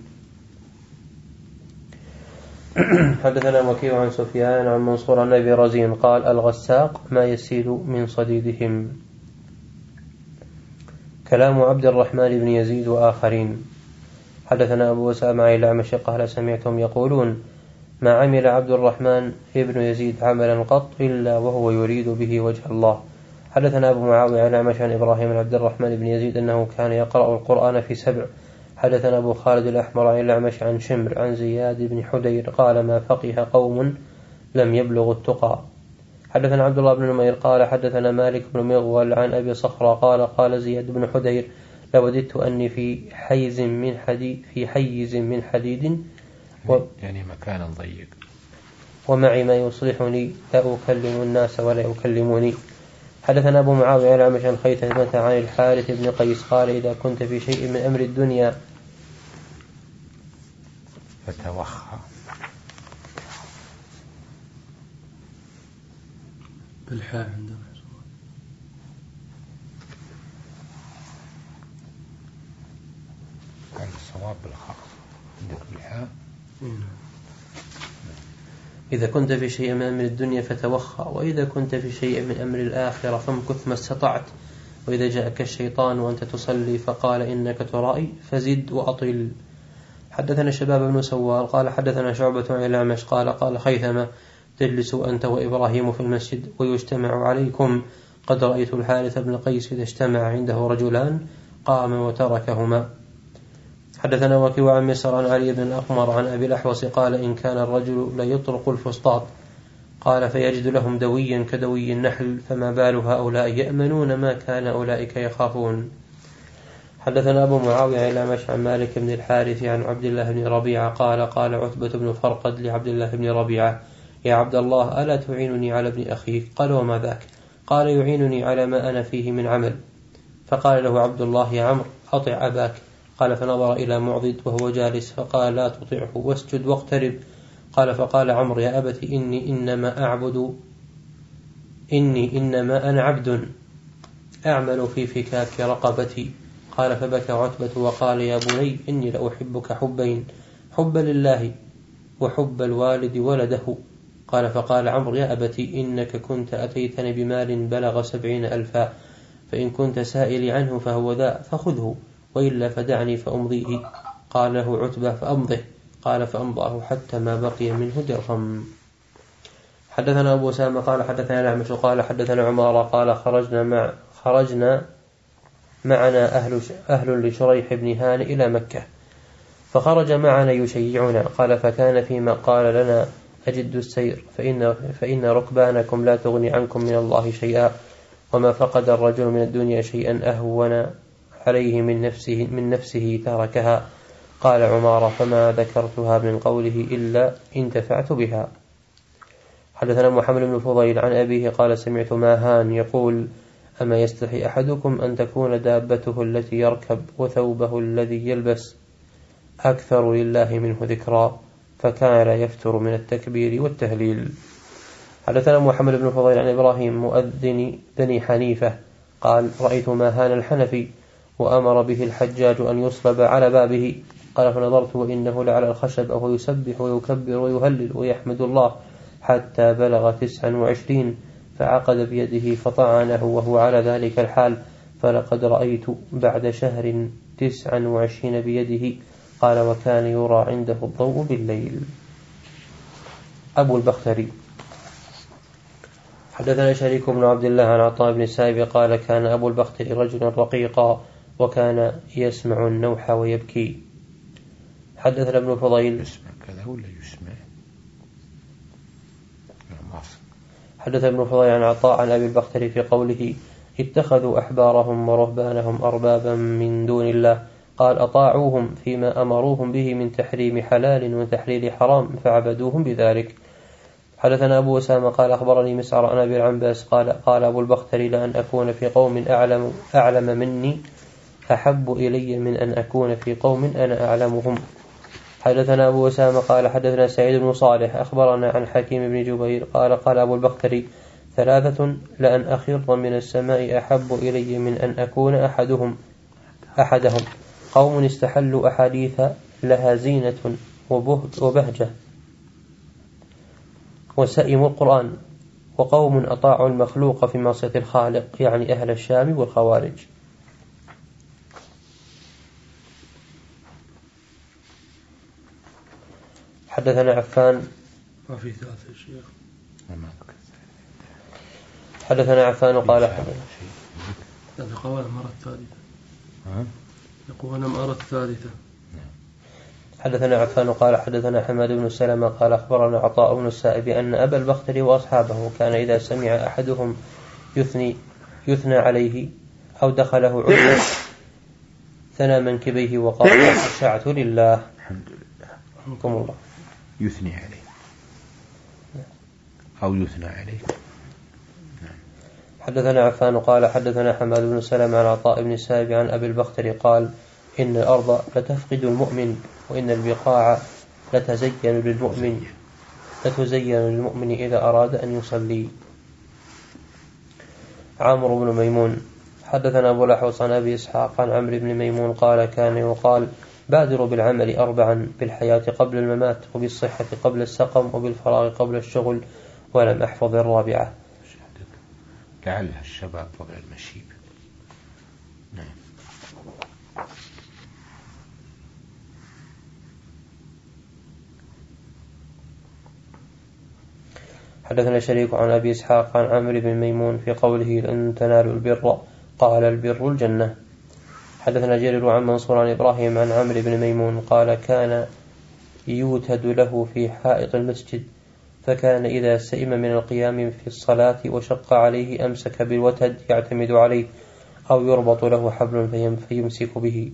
حدثنا وكيع عن سفيان عن منصور عن أبي رزين قال الغساق ما يسيل من صديدهم. كلام عبد الرحمن بن يزيد وآخرين. حدثنا أبو أسامة عن الأعمش قال سمعتهم يقولون ما عمل عبد الرحمن ابن يزيد عملا قط إلا وهو يريد به وجه الله. حدثنا أبو معاوية عن الأعمش عن إبراهيم عن عبد الرحمن بن يزيد أنه كان يقرأ القرآن في سبع. حدثنا أبو خالد الأحمر عن الأعمش عن شمر عن زياد بن حدير قال ما فقه قوم لم يبلغوا التقى. حدثنا عبد الله بن نمير قال حدثنا مالك بن مغول عن أبي صخرة قال قال زياد بن حدير لوددت أني في حيز من حديد في حيز من حديد و يعني مكان ضيق ومعي ما يصلحني لا أكلم الناس ولا يكلموني. حدثنا أبو معاوية الأعمش عن خيثمة عن الحارث بن قيس قال إذا كنت في شيء من أمر الدنيا فتوخى بالحاء عندنا كان الصواب بالخاء عندك بالحاء. إذا كنت في شيء من أمر الدنيا فتوخى وإذا كنت في شيء من أمر الآخرة فامكث ما استطعت وإذا جاءك الشيطان وأنت تصلي فقال إنك ترائي فزد وأطل. حدثنا شباب بن سوار قال حدثنا شعبة عن الأعمش قال قال خيثمة تجلس أنت وإبراهيم في المسجد ويجتمع عليكم قد رأيت الحارث بن قيس إذا اجتمع عنده رجلان قام وتركهما. حدثنا وكيع عن مسر عن علي بن الأقمر عن أبي الأحوص قال إن كان الرجل ليطرق الفسطاط قال فيجد لهم دويا كدوي النحل فما بال هؤلاء يأمنون ما كان أولئك يخافون. حدثنا أبو معاوية الأعمش عن مالك بن الحارث عن عبد الله بن ربيعة قال قال عتبة بن فرقد لعبد الله بن ربيعة يا عبد الله ألا تعينني على ابن أخيك؟ قال وما ذاك؟ قال يعينني على ما أنا فيه من عمل. فقال له عبد الله يا عمرو أطع أباك. قال فنظر إلى معضد وهو جالس فقال لا تطيعه واسجد واقترب. قال فقال عمرو يا أبت إني إنما أعبد إني إنما أنا عبد أعمل في فكاك رقبتي. قال فبكى عتبة وقال يا بني إني لأحبك حبين حب لله وحب الوالد ولده. قال فقال عمرو يا أبت إنك كنت أتيتني بمال بلغ سبعين ألفا فإن كنت سائلي عنه فهو ذا فخذه وإلا فدعني فأمضيه. قال له عتبة فأمضه. قال فأمضاه حتى ما بقي منه درهم. حدثنا أبو أسامة قال حدثنا الأعمش قال حدثنا عمارة قال خرجنا مع خرجنا معنا أهل أهل لشريح بن هانئ إلى مكة فخرج معنا يشيعنا. قال فكان فيما قال لنا أجد السير فإن, فإن ركبانكم لا تغني عنكم من الله شيئا وما فقد الرجل من الدنيا شيئا أهون عليه من نفسه, من نفسه تركها. قال عمارة فما ذكرتها من قوله إلا انتفعت بها. حدثنا محمد بن فضيل عن أبيه قال سمعت ماهان يقول أما يستحي أحدكم أن تكون دابته التي يركب وثوبه الذي يلبس أكثر لله منه ذكرا فكان لا يفتر من التكبير والتهليل. حدثنا محمد بن فضيل عن إبراهيم مؤذن بني حنيفة قال رأيت ماهان الحنفي وأمر به الحجاج أن يصلب على بابه. قال فنظرت وإنه لعلى الخشب وهو يسبح ويكبر ويهلل ويحمد الله حتى بلغ تسعا وعشرين فعقد بيده فطعنه وهو على ذلك الحال فلقد رأيت بعد شهر تسعا وعشرين بيده. قال وكان يرى عنده الضوء بالليل. أبو البختري حدثنا شريك بن عبد الله عن عطاء بن سائب قال كان أبو البختري رجلا رقيقا وكان يسمع النوح ويبكي. حدثنا ابن فضيل يسمع كذا ولا يسمع حدثنا ابن فضيل عن عطاء عن أبي البختري في قوله اتخذوا أحبارهم ورهبانهم أربابا من دون الله قال أطاعوهم فيما أمروهم به من تحريم حلال وتحليل حرام فعبدوهم بذلك. حدثنا أبو أسامة قال أخبرني مسعر عن أبي العنباس قال قال أبو البختري لأن أكون في قوم أعلم, أعلم مني أحب إلي من أن أكون في قوم أنا أعلمهم. حدثنا أبو أسامة قال حدثنا سعيد بن صالح أخبرنا عن حكيم بن جبير قال قال أبو البختري ثلاثة لأن أخر من السماء أحب إلي من أن أكون أحدهم أحدهم قوم استحلوا أحاديث لها زينة وبهجة وسئموا القرآن وقوم أطاعوا المخلوق في معصية الخالق يعني أهل الشام والخوارج. حدثنا عفان ما في ثلاثة شيخ حدثنا عفان قال هذا قوال مرة الثالثة يقول أنا مرة الثالثة. حدثنا عفان قال حدثنا حماد بن سلمة قال أخبرنا عطاء بن السائب أن أبا البختري وأصحابه كان إذا سمع أحدهم يثني يثنى عليه أو دخله عذر ثنى منكبيه وقال خشعت لله. الحمد لله. رحمكم الله. يثني عليه أو يثنى عليه. حدثنا عفان قال حدثنا حماد بن سلمة عن عطاء بن سائب عن أبي البختري قال إن الأرض لتفقد المؤمن وإن البقاع لتزين للمؤمن لتزين للمؤمن إذا أراد أن يصلي. عمرو بن ميمون حدثنا أبو الأحوص عن أبي إسحاق عن عمرو بن ميمون قال كان يقال بادروا بالعمل أربعا: بالحياة قبل الممات، وبالصحة قبل السقم، وبالفراغ قبل الشغل، ولم أحفظ الرابعة. لعلها الشباب وضع المشيب. نعم. حدثنا شريك عن أبي إسحاق عن عمرو بن ميمون في قوله لن تنالوا البر قال البر الجنة. حدثنا جرير عن منصور عن إبراهيم عن عمرو بن ميمون قال كان يوتد له في حائط المسجد، فكان إذا سئم من القيام في الصلاة وشق عليه أمسك بالوتد يعتمد عليه أو يربط له حبل فيمسك به.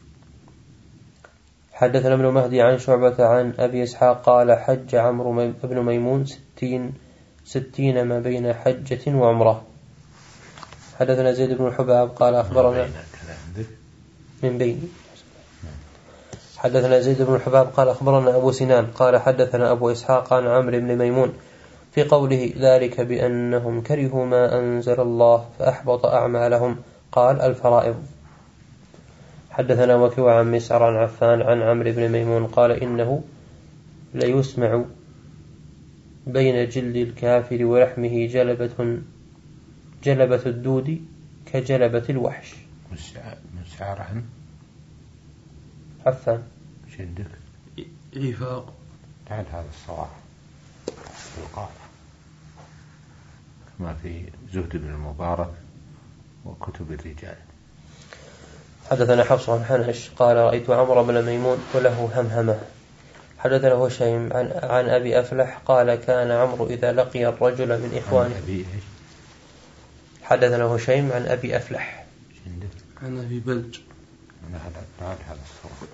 حدثنا ابن مهدي عن شعبة عن أبي إسحاق قال حج عمرو بن ميمون ستين ستين ما بين حجة وعمرة. حدثنا زيد بن الحباب قال أخبرنا من بين حدثنا زيد بن الحباب قال أخبرنا أبو سنان قال حدثنا أبو إسحاق عن عمرو بن ميمون في قوله ذلك بأنهم كرهوا ما أنزل الله فأحبط أعمالهم قال الفرائض. حدثنا وكيع عن مسعر عن عفان عن عمرو بن ميمون قال إنه ليسمع بين جلد الكافر ولحمه جلبة جلبة الدود كجلبة الوحش. مسعر عن عفان شندك إيفاق. لعل هذا الصواب القاف كما في زهد بن المبارك وكتب الرجال. حدثنا حفص عن حنش قال رأيت عمرو بن ميمون وله همهمة. حدثنا هشيم عن, عن أبي أفلح قال كان عمرو إذا لقي الرجل من إخوانه. حدثنا هشيم عن أبي أفلح عن أبي بلج. هذا الصواب.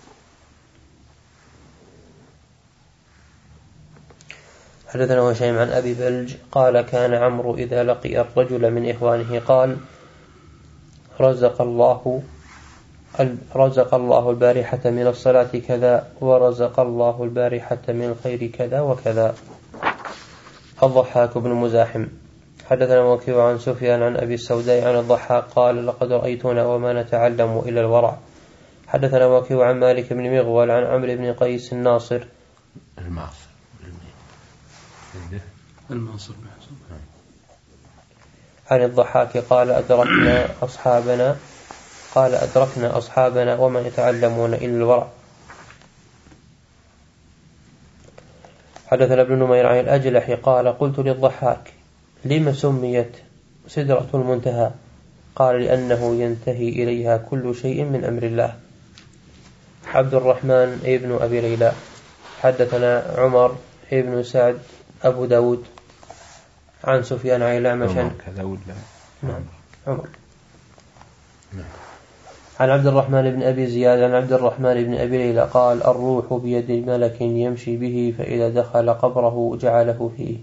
حدثنا هشيم عن أبي بلج قال كان عمرو إذا لقي الرجل من إخوانه قال رزق الله رزق الله البارحة من الصلاة كذا ورزق الله البارحة من الخير كذا وكذا. الضحاك بن مزاحم حدثنا وكيع عن سفيان عن أبي السوداء عن الضحاك قال لقد رأيتنا وما نتعلم إلا الورع. حدثنا وكيع عن مالك بن مغول عن عمرو بن قيس الناصر الماصر الماصر عن الضحاك قال أدركنا أصحابنا قال أدركنا أصحابنا وما يتعلمون إلا الورع. حدثنا ابن نمير عن الأجلح قال قلت للضحاك لما سميت سدرة المنتهى؟ قال لأنه ينتهي إليها كل شيء من أمر الله. عبد الرحمن ابن أبي ليلى حدثنا عمر ابن سعد أبو داود عن سفيان عن الأعمش نعم عمر عن عبد الرحمن بن أبي زياد عن عبد الرحمن بن أبي ليلى قال الروح بيد ملك يمشي به فإذا دخل قبره جعله فيه.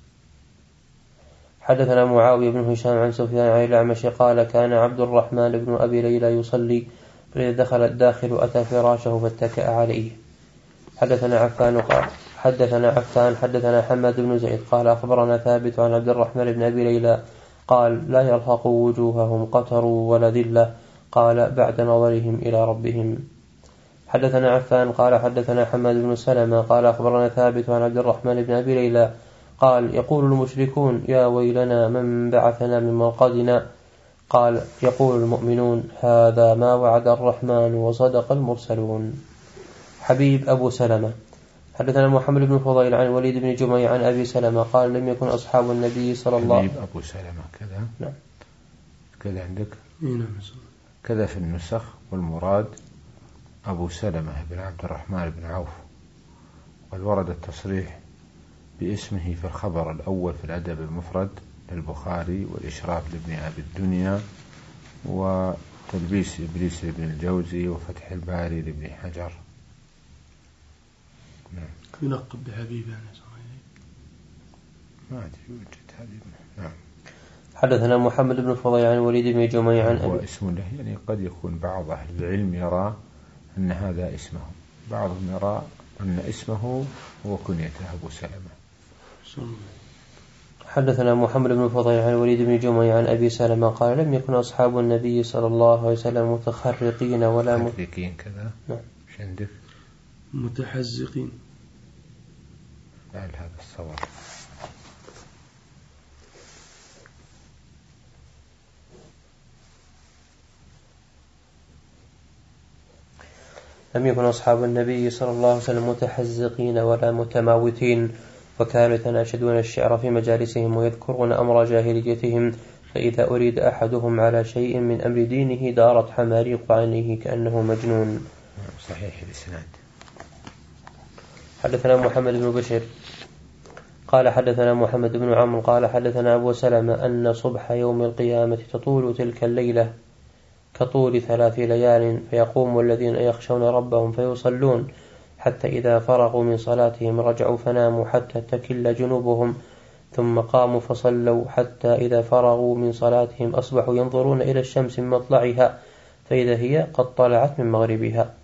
حدثنا معاوية بن هشام عن سفيان عن الأعمش قال كان عبد الرحمن بن أبي ليلى يصلي فإذا دخل الداخل أتى فراشه فاتكأ عليه. حدثنا عفان قال حدثنا عفان حدثنا حماد بن زيد قال أخبرنا ثابت عن عبد الرحمن بن أبي ليلى قال لا يرهق وجوههم قتر ولا ذلة قال بعد نظرهم إلى ربهم. حدثنا عفان قال حدثنا حماد بن سلمة قال أخبرنا ثابت عن عبد الرحمن بن أبي ليلى قال يقول المشركون يا ويلنا من بعثنا من مرقدنا قال يقول المؤمنون هذا ما وعد الرحمن وصدق المرسلون. حبيب أبو سلمة حدثنا محمد بن فضيل عن وليد بن جميع عن أبي سلمة قال لم يكن أصحاب النبي صلى الله عليه وسلم. حبيب أبو سلمة كذا نعم كذا عندك نعم كذا في النسخ والمراد أبو سلمة بن عبد الرحمن بن عوف. قد ورد التصريح باسمه في الخبر الأول في الأدب المفرد للبخاري والإشراف لابن أبي الدنيا تلبيس إبليس لابن الجوزي وفتح الباري لابن حجر. نعم. يلقب بحبيب يعني ما أدري وجد حبيب. نعم. حدثنا محمد بن فضيل عن وليد بن جميع عن هو اسم له، يعني قد يكون بعض أهل العلم يرى أن هذا اسمه، بعضهم يرى أن اسمه هو كنيته أبو سلمة. حدثنا محمد بن فضيل عن وليد بن جميع عن أبي سلمة قال لم يكن أصحاب النبي صلى الله عليه وسلم متخرقين ولا متحرقين كذا. نعم. عندك متحزقين. قال هذا الصواب. لم يكن أصحاب النبي صلى الله عليه وسلم متحزقين ولا متماوتين، وكانوا يتناشدون الشعر في مجالسهم ويذكرون أمر جاهليتهم، فإذا أريد أحدهم على شيء من أمر دينه دارت حماريق عينيه كأنه مجنون. صحيح الإسناد. حدثنا محمد بن بشير قال حدثنا محمد بن عمرو قال حدثنا أبو سلمة أن صبح يوم القيامة تطول تلك الليلة كطول ثلاث ليال، فيقوم الذين يخشون ربهم فيصلون حتى إذا فرغوا من صلاتهم رجعوا فناموا حتى تكل جنوبهم، ثم قاموا فصلوا حتى إذا فرغوا من صلاتهم أصبحوا ينظرون إلى الشمس من مطلعها فإذا هي قد طلعت من مغربها.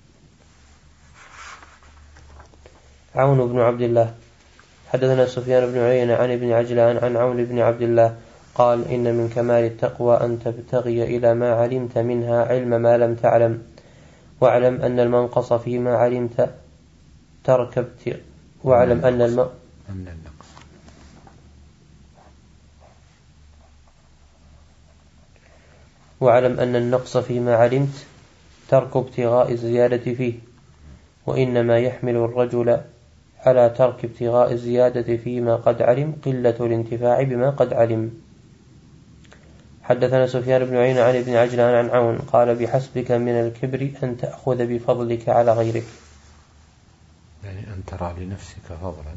عون بن عبد الله حدثنا سفيان بن عيينة عن ابن عجلان عن عون بن عبد الله قال إن من كمال التقوى أن تبتغي إلى ما علمت منها علم ما لم تعلم، واعلم أن المنقص فيما علمت تركب واعلم أن الم... واعلم أن النقص فيما علمت ترك ابتغاء الزيادة فيه، وإنما يحمل الرجل على ترك ابتغاء الزيادة فيما قد علم قلة الانتفاع بما قد علم. حدثنا سفيان بن عيينة عن ابن عجلان عن عون قال بحسبك من الكبر أن تأخذ بفضلك على غيرك، يعني أن ترى لنفسك فضلا.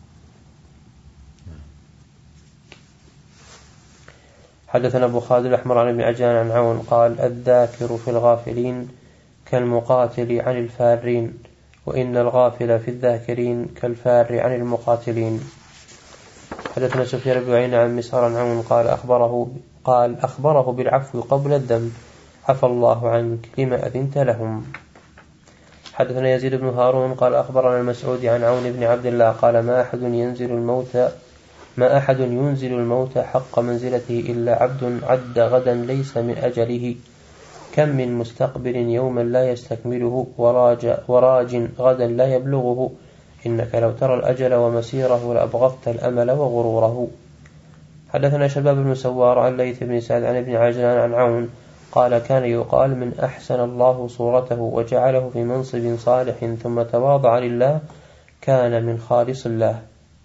حدثنا أبو خالد الأحمر عن ابن عجلان عن عون قال الذاكر في الغافلين كالمقاتل عن الفارين، وإن الغافل في الذاكرين كالفار عن المقاتلين. حدثنا سفيان بن عيينة عن مسعر عن عون قال أخبره قال أخبره بالعفو قبل الذنب عفى الله عنك لما أذنت لهم. حدثنا يزيد بن هارون قال أخبرنا المسعود عن عون بن عبد الله قال ما أحد ينزل الموت ما أحد ينزل الموت حق منزلته إلا عبد عد غدا ليس من أجله، كم من مستقبل يوما لا يستكمله وراج, وراج غدا لا يبلغه، إنك لو ترى الأجل ومسيره لأبغضت الأمل وغروره. حدثنا شباب بن سوار عن ليث بن سعد عن ابن عجلان عن عون قال كان يقال من أحسن الله صورته وجعله في منصب صالح ثم تواضع لله كان من خالص الله.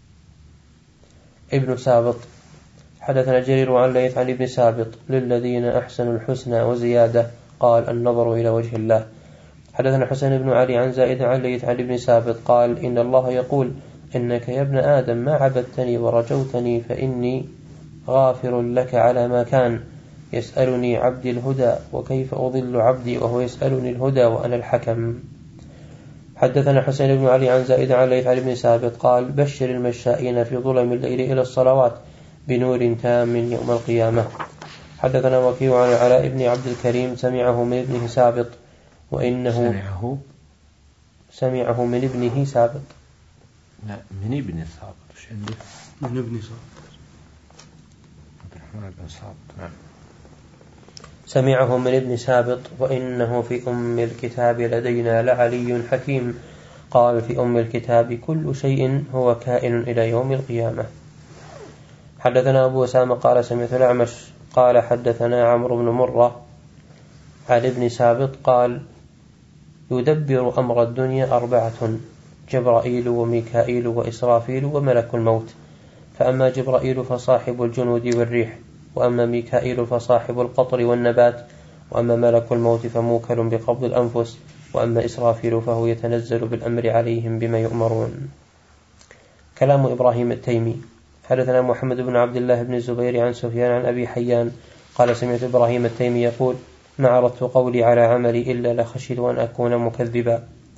ابن سابط حدثنا جرير عن ليث عن ابن سابط للذين أحسنوا الحسنى وزيادة قال النظر إلى وجه الله. حدثنا حسين بن علي عن زائد عن ليث عن ابن سابط قال إن الله يقول إنك يا ابن آدم ما عبدتني ورجوتني فإني غافر لك على ما كان، يسألني عبدي الهدى وكيف أضل عبدي وهو يسألني الهدى وأنا الحكم. حدثنا حسين بن علي عن زائد عن ليث عن ابن سابط قال بشر المشائين في ظلم الليل إلى الصلوات بنور تام يوم القيامة. حدثنا وكيع عن العلاء بن عبد الكريم سمعه من ابنه سابط وإنه سمعه سمعه من ابنه سابط لا من ابن سابط وش عنده من ابن سابط عبد الرحمن بن سابط نعم. سمعه من ابن سابط وإنه في أم الكتاب لدينا لعلي حكيم، قال في أم الكتاب كل شيء هو كائن إلى يوم القيامة. حدثنا أبو أسامة قال سمعت الأعمش قال حدثنا عمرو بن مرة عن ابن سابط قال يدبر أمر الدنيا أربعة جبرائيل وميكائيل وإسرافيل وملك الموت، فأما جبرائيل فصاحب الجنود والريح، وأما ميكائيل فصاحب القطر والنبات، وأما ملك الموت فموكل بقبض الأنفس، وأما إسرافيل فهو يتنزل بالأمر عليهم بما يؤمرون. كلام إبراهيم التيمي. حدثنا محمد بن عبد الله بن الزبير عن سفيان عن أبي حيان قال سمعت إبراهيم التيمي يقول ما عرضت قولي على عملي إلا لخشيت أن أكون مكذبا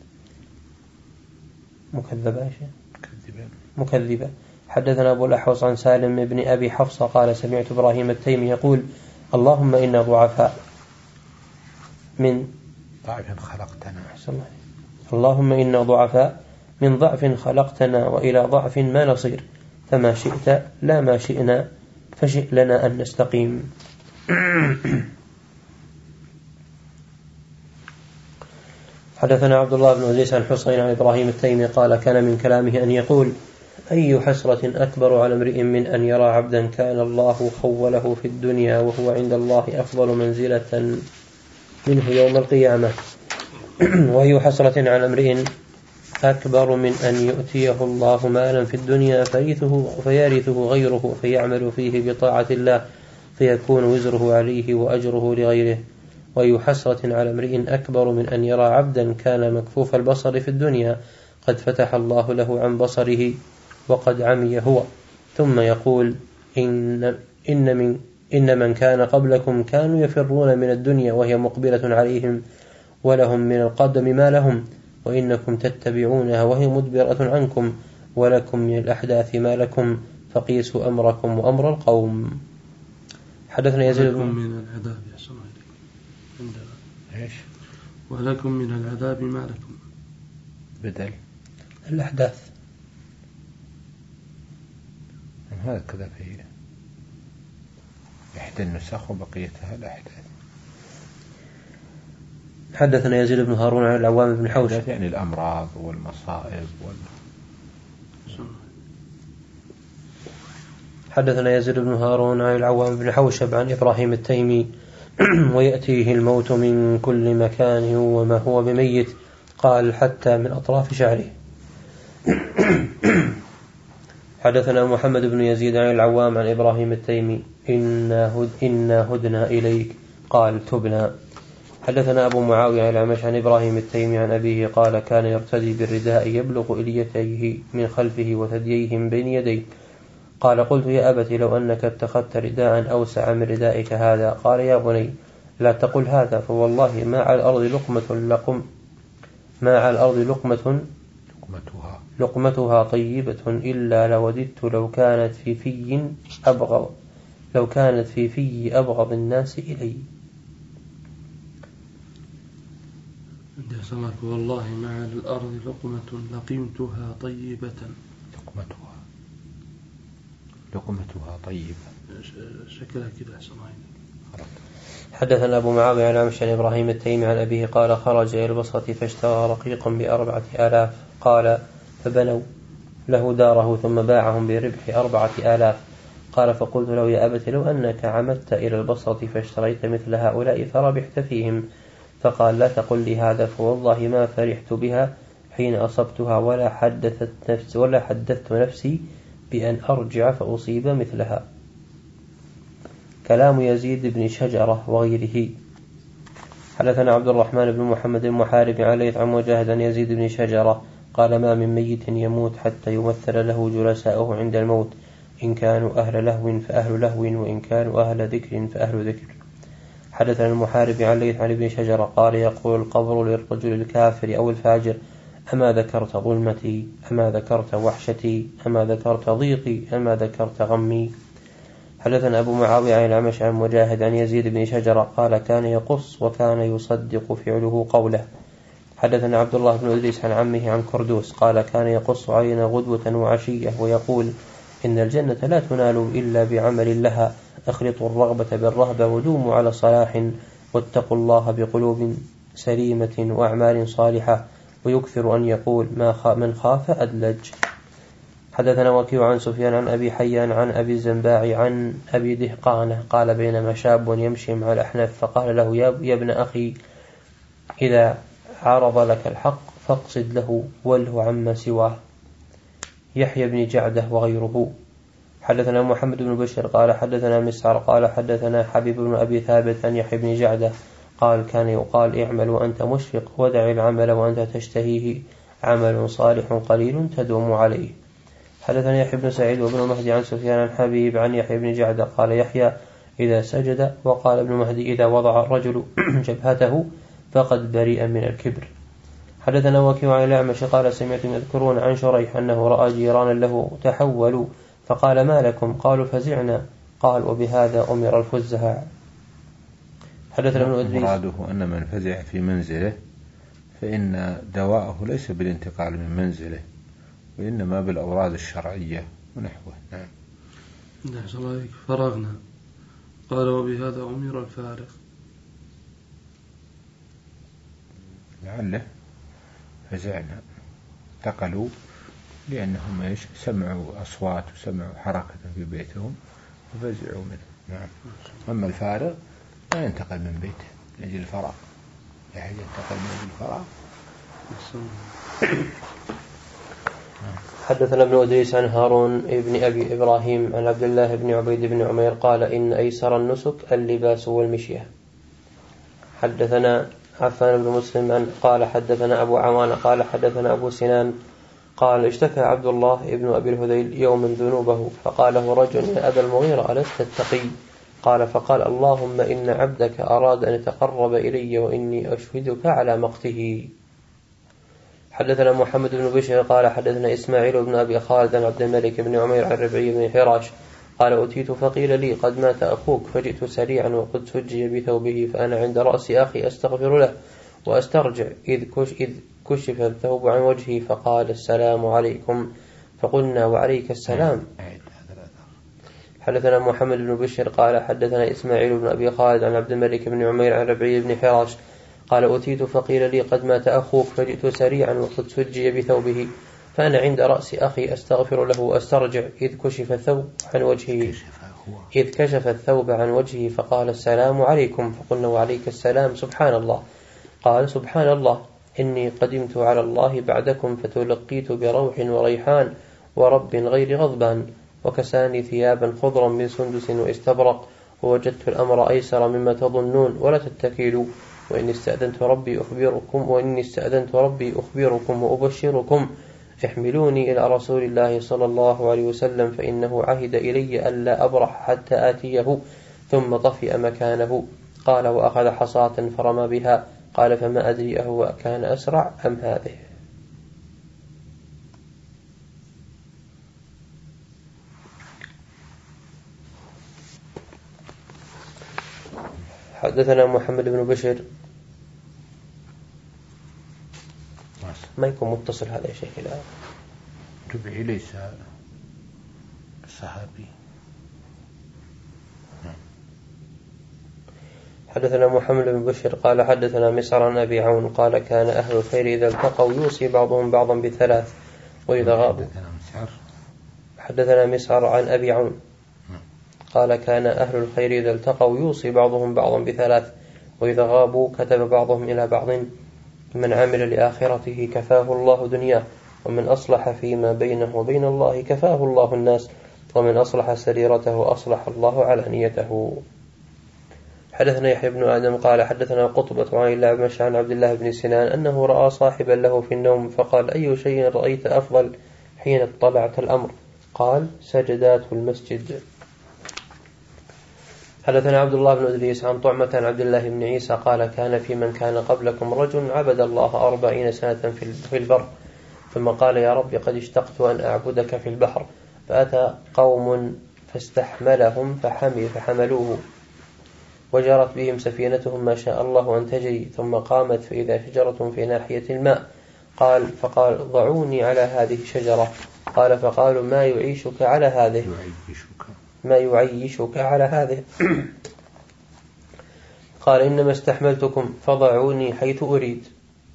مكذبا مكذبا. حدثنا أبو الأحوص عن سالم بن أبي حفصة قال سمعت إبراهيم التيمي يقول اللهم إنا ضعفاء من ضعف خلقتنا اللهم إنا ضعفاء من ضعف خلقتنا وإلى ضعف ما نصير فما شئت لا ما شئنا فشئ لنا أن نستقيم. حدثنا عبد الله بن عزيز عن حسين عن إبراهيم التيمي قال كان من كلامه أن يقول أي حسرة أكبر على امرئ من أن يرى عبدا كان الله خوله في الدنيا وهو عند الله أفضل منزلة منه يوم القيامة. وأي حسرة على امرئ أكبر من أن يؤتيه الله مالا في الدنيا فيرثه, فيرثه غيره فيعمل فيه بطاعة الله فيكون وزره عليه وأجره لغيره. وأي حسرة على امرئ أكبر من أن يرى عبدا كان مكفوف البصر في الدنيا قد فتح الله له عن بصره وقد عمي هو ثم يقول إن, إن, من, إن من كان قبلكم كانوا يفرون من الدنيا وهي مقبلة عليهم ولهم من القدم ما لهم وإنكم تتبعونها وهي مدبرة عنكم ولكم من الأحداث ما لكم فقيسوا أمركم وأمر القوم. حدثنا يزيد ولكم من العذاب يا سمع إيش ولكم من العذاب ما لكم بدل الأحداث هكذا في إحدى النسخ وبقيتها الأحداث. حدثنا يزيد بن هارون عن العوام بن حوش يعني الأمراض والمصائب وال... حدثنا يزيد بن هارون عن العوام بن حوشب عن إبراهيم التيمي ويأتيه الموت من كل مكان وما هو بميت قال حتى من أطراف شعره. حدثنا محمد بن يزيد عن العوام عن إبراهيم التيمي إنا, هد إنا هدنا إليك قال تبنا. حدثنا أبو معاوية عن الأعمش عن إبراهيم التيمي عن أبيه قال كان يرتدي بالرداء يبلغ إليتيه من خلفه وثدييه من بين يديه قال قلت يا أبت لو أنك اتخذت رداء أوسع من ردائك هذا قال يا بني لا تقل هذا فوالله ما على الأرض لقمة لقم ما على الأرض لقمة لقمتها, لقمتها طيبة إلا لوددت لو كانت في في أبغض لو كانت في في أبغض الناس إلي. صلاك والله ما على الأرض لقمة لقمتها طيبة لقمتها لقمتها طيبة شكلها كده سمعين. حدثنا أبو معاوية عن عمش عن إبراهيم التيمي عن أبيه قال خرج إلى البصرة فاشترى رقيقا بأربعة آلاف قال فبنوا له داره ثم باعهم بربح أربعة آلاف قال فقلت له يا أبت لو أنك عمدت إلى البصرة فاشتريت مثل هؤلاء فربحت فيهم فقال لا تقل لي هذا فوالله ما فرحت بها حين أصبتها ولا حدثت نفسي ولا حدثت نفسي بأن أرجع فأصيب مثلها. كلام يزيد بن شجرة وغيره. حدثنا عبد الرحمن بن محمد المحارب عليه عن مجاهد عن يزيد بن شجرة قال ما من ميت يموت حتى يمثل له جلساؤه عند الموت إن كانوا أهل لهو فأهل لهو وإن كانوا أهل ذكر فأهل ذكر. حدثنا المحارب عليه عن ابن شجرة قال يقول القبر للرجل الكافر أو الفاجر أما ذكرت ظلمتي أما ذكرت وحشتي أما ذكرت ضيقي أما ذكرت غمي. حدثنا أبو معاوية عن الأعمش عن مجاهد عن يزيد بن شجرة قال كان يقص وكان يصدق فعله قوله. حدثنا عبد الله بن إدريس عن عمه عن كردوس قال كان يقص علينا غدوة وعشية ويقول إن الجنة لا تنال إلا بعمل لها أخلطوا الرغبة بالرهبة ودوموا على صلاح واتقوا الله بقلوب سليمة وأعمال صالحة ويكثر أن يقول ما من خاف أدلج. حدثنا وكيع عن سفيان عن أبي حيان عن أبي الزنباع عن أبي دهقانة قال بينما شاب يمشي مع الأحناف فقال له يا ابن أخي إذا عرض لك الحق فاقصد له وله عما سواه. يحيى بن جعدة وغيره. حدثنا محمد بن بشر قال حدثنا مسعر قال حدثنا حبيب بن أبي ثابت عن يحيى بن جعدة قال كان يقال اعمل وأنت مشفق ودع العمل وأنت تشتهيه عمل صالح قليل تدوم عليه. حدثنا يحيى بن سعيد وابن مهدي عن سفيان عن حبيب عن يحيى بن جعدة قال يحيى إذا سجد. وقال ابن مهدي إذا وضع الرجل جبهته فقد برئ من الكبر. حدثنا وكيع عن الأعمش قال سمعتم يذكرون عن شريح أنه رأى جيرانا له تحولوا فقال ما لكم؟ قالوا فزعنا. قال وبهذا أمر الفزهاء. حدثنا ابن إدريس مراده أن من فزع في منزله فإن دواءه ليس بالانتقال من منزله وإنما بالأوراد الشرعية ونحوه. نعم. نحن الله فرغنا. قال وبهذا أمر الفارغ. لعله فزعنا انتقلوا لأنهم إيش سمعوا أصوات وسمعوا حركة في بيتهم ففزعوا منه. نعم. أما الفارغ لا ينتقل من بيته لأجل الفراغ، لا يحتاج ينتقل من أجل الفراغ. حدثنا ابن إدريس عن هارون ابن أبي إبراهيم عن عبد الله بن عبيد بن عمير قال إن أيسر النسك اللباس والمشية. حدثنا عفان بن مسلم عن قال حدثنا أبو عوان قال حدثنا أبو سنان قال اشتكى عبد الله ابن أبي الهذيل يوما ذنوبه فقال له رجل يا أبا المغيرة ألست التقي؟ قال فقال اللهم إن عبدك أراد أن يتقرب إلي وإني أشهدك على مقته. حدثنا محمد بن بشير قال حدثنا إسماعيل بن أبي خالد عن عبد الملك بن عمير عن ربعي بن حراش قال أتيت فقيل لي قد مات أخوك فجئت سريعا وقد سجي بثوبه فأنا عند رأس أخي أستغفر له وأسترجع إذ, كش إذ كشف الثوب عن وجهه فقال السلام عليكم فقلنا وعليك السلام. حدثنا محمد بن بشير قال حدثنا إسماعيل بن أبي خالد عن عبد الملك بن عمير عن ربعي بن حراش قال أتيت فقيل لي قد مات أخوك فجئت سريعا وقد سجي بثوبه فأنا عند رأس أخي أستغفر له وأسترجع إذ كشف الثوب عن وجهه إذ كشف الثوب عن وجهه فقال السلام عليكم فقلنا وعليك السلام سبحان الله. قال سبحان الله إني قدمت على الله بعدكم فتلقيت بروح وريحان ورب غير غضبان وكساني ثيابا خضرا من سندس واستبرق ووجدت الأمر أيسر مما تظنون ولا تتكلوا وإني استأذنت ربي أخبركم وإني استأذنت ربي أخبركم وأبشركم احملوني إلى رسول الله صلى الله عليه وسلم فإنه عهد إلي ألا أبرح حتى آتيه ثم طفئ مكانه. قال وأخذ حصاة فرمى بها. قال فما أدري أهو كان أسرع أم هذه. حدثنا محمد بن بشير ما يكون متصل هذا يا شيخ الآن تبعي ليس صحابي. حدثنا محمد بن بشير قال حدثنا مسعر عن أبي عون قال كان أهل الخير إذا التقوا يوصي بعضهم بعضا بثلاث وإذا غابوا. حدثنا مسعر عن أبي عون قال كان أهل الخير إذا التقوا يوصي بعضهم بعضا بثلاث وإذا غابوا كتب بعضهم إلى بعض من عمل لآخرته كفاه الله دنياه ومن أصلح فيما بينه وبين الله كفاه الله الناس ومن أصلح سريرته أصلح الله علانيته. حدثنا يحيى بن آدم قال حدثنا قطبة عن الأعمش عن عبد الله بن سنان أنه رأى صاحبا له في النوم فقال أي شيء رأيت أفضل حين اطلعت الأمر؟ قال سجدات المسجد. حدثنا عبد الله بن إدريس عن طعمة عن عبد الله بن عيسى قال كان في من كان قبلكم رجل عبد الله أربعين سنة في البر ثم قال يا رب قد اشتقت أن أعبدك في البحر فأتى قوم فاستحملهم فحمل فحملوه وجرت بهم سفينتهم ما شاء الله أن تجري ثم قامت فإذا شجرة في ناحية الماء قال فقال ضعوني على هذه الشجرة قال فقالوا ما يعيشك على هذه ما يعيشك على هذه قال إنما استحملتكم فضعوني حيث أريد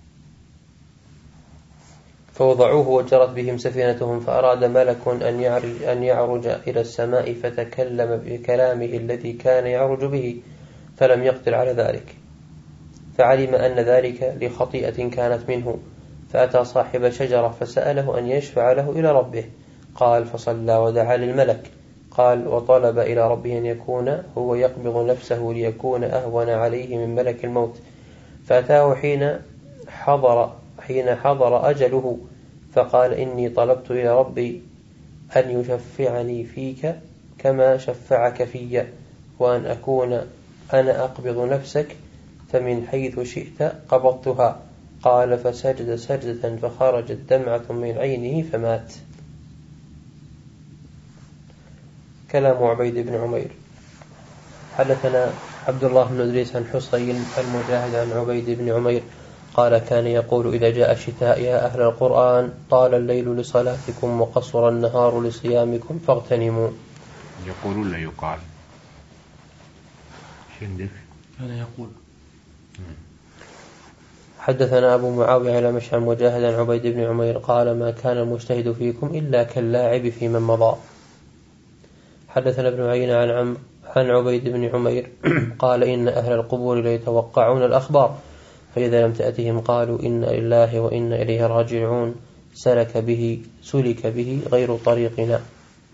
فوضعوه وجرت بهم سفينتهم فأراد ملك أن يعرج, أن يعرج إلى السماء فتكلم بكلامه الذي كان يعرج به فلم يقدر على ذلك فعلم أن ذلك لخطيئة كانت منه فأتى صاحب شجرة فسأله أن يشفع له إلى ربه قال فصلى ودعا للملك قال وطلب إلى ربه أن يكون هو يقبض نفسه ليكون أهون عليه من ملك الموت فأتاه حين حضر حين حضر أجله فقال إني طلبت إلى ربي أن يشفعني فيك كما شفعك في وأن أكون أنا أقبض نفسك فمن حيث شئت قبضتها. قال فسجد سجدة فخرجت دمعة من عينه فمات. كلام عبيد بن عمير. حدثنا عبد الله بن إدريس عن حصين المجاهد عن عبيد بن عمير قال كان يقول إذا جاء الشتاء يا أهل القرآن طال الليل لصلاتكم وقصر النهار لصيامكم فاغتنموا. يقول ولا يقال؟ شندك كان يقول. حدثنا أبو معاوية على مشعر مجاهد عن عبيد بن عمير قال ما كان المجتهد فيكم إلا كاللاعب في من مضى. حدثنا ابن عيينة عن عم عن عبيد بن عمير قال إن أهل القبور ليتوقعون الأخبار فإذا لم تأتهم قالوا إنا لله وإنا إليه راجعون سلك به سلك به غير طريقنا.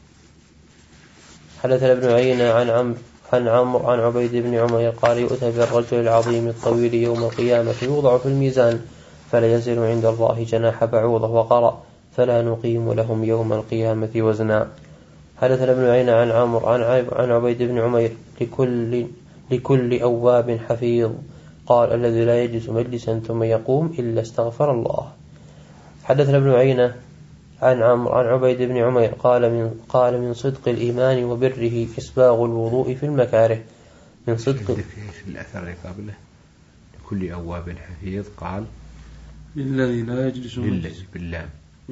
حدثنا ابن عيينة عن عمرو عن عمرو عن عبيد بن عمير قال يؤتى بالرجل العظيم الطويل يوم القيامة يوضع في الميزان فلا يزن عند الله جناح بعوضة وقرأ فلا نقيم لهم يوم القيامة وزنا. حدثنا ابن عيينة عن عمرو عن عن عبيد بن عمير لكل لكل أواب حفيظ قال الذي لا يجلس مجلسا ثم يقوم إلا استغفر الله. حدثنا ابن عيينة عن عمرو عن عبيد بن عمير قال من قال من صدق الإيمان وبره إسباغ الوضوء في المكاره. من صدق في الأثر اللي قبله لكل أواب حفيظ قال للذي لا يجلس مجلس بالله.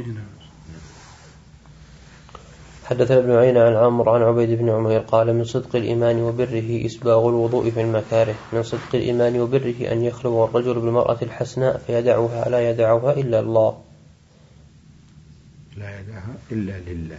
حدثنا ابن عيينة عن عمرو عن عبيد بن عمير قال من صدق الإيمان وبره إسباغ الوضوء في المكاره. من صدق الإيمان وبره أن يخلو الرجل بالمرأة الحسناء فيدعها لا يدعها إلا الله لا يدعها إلا لله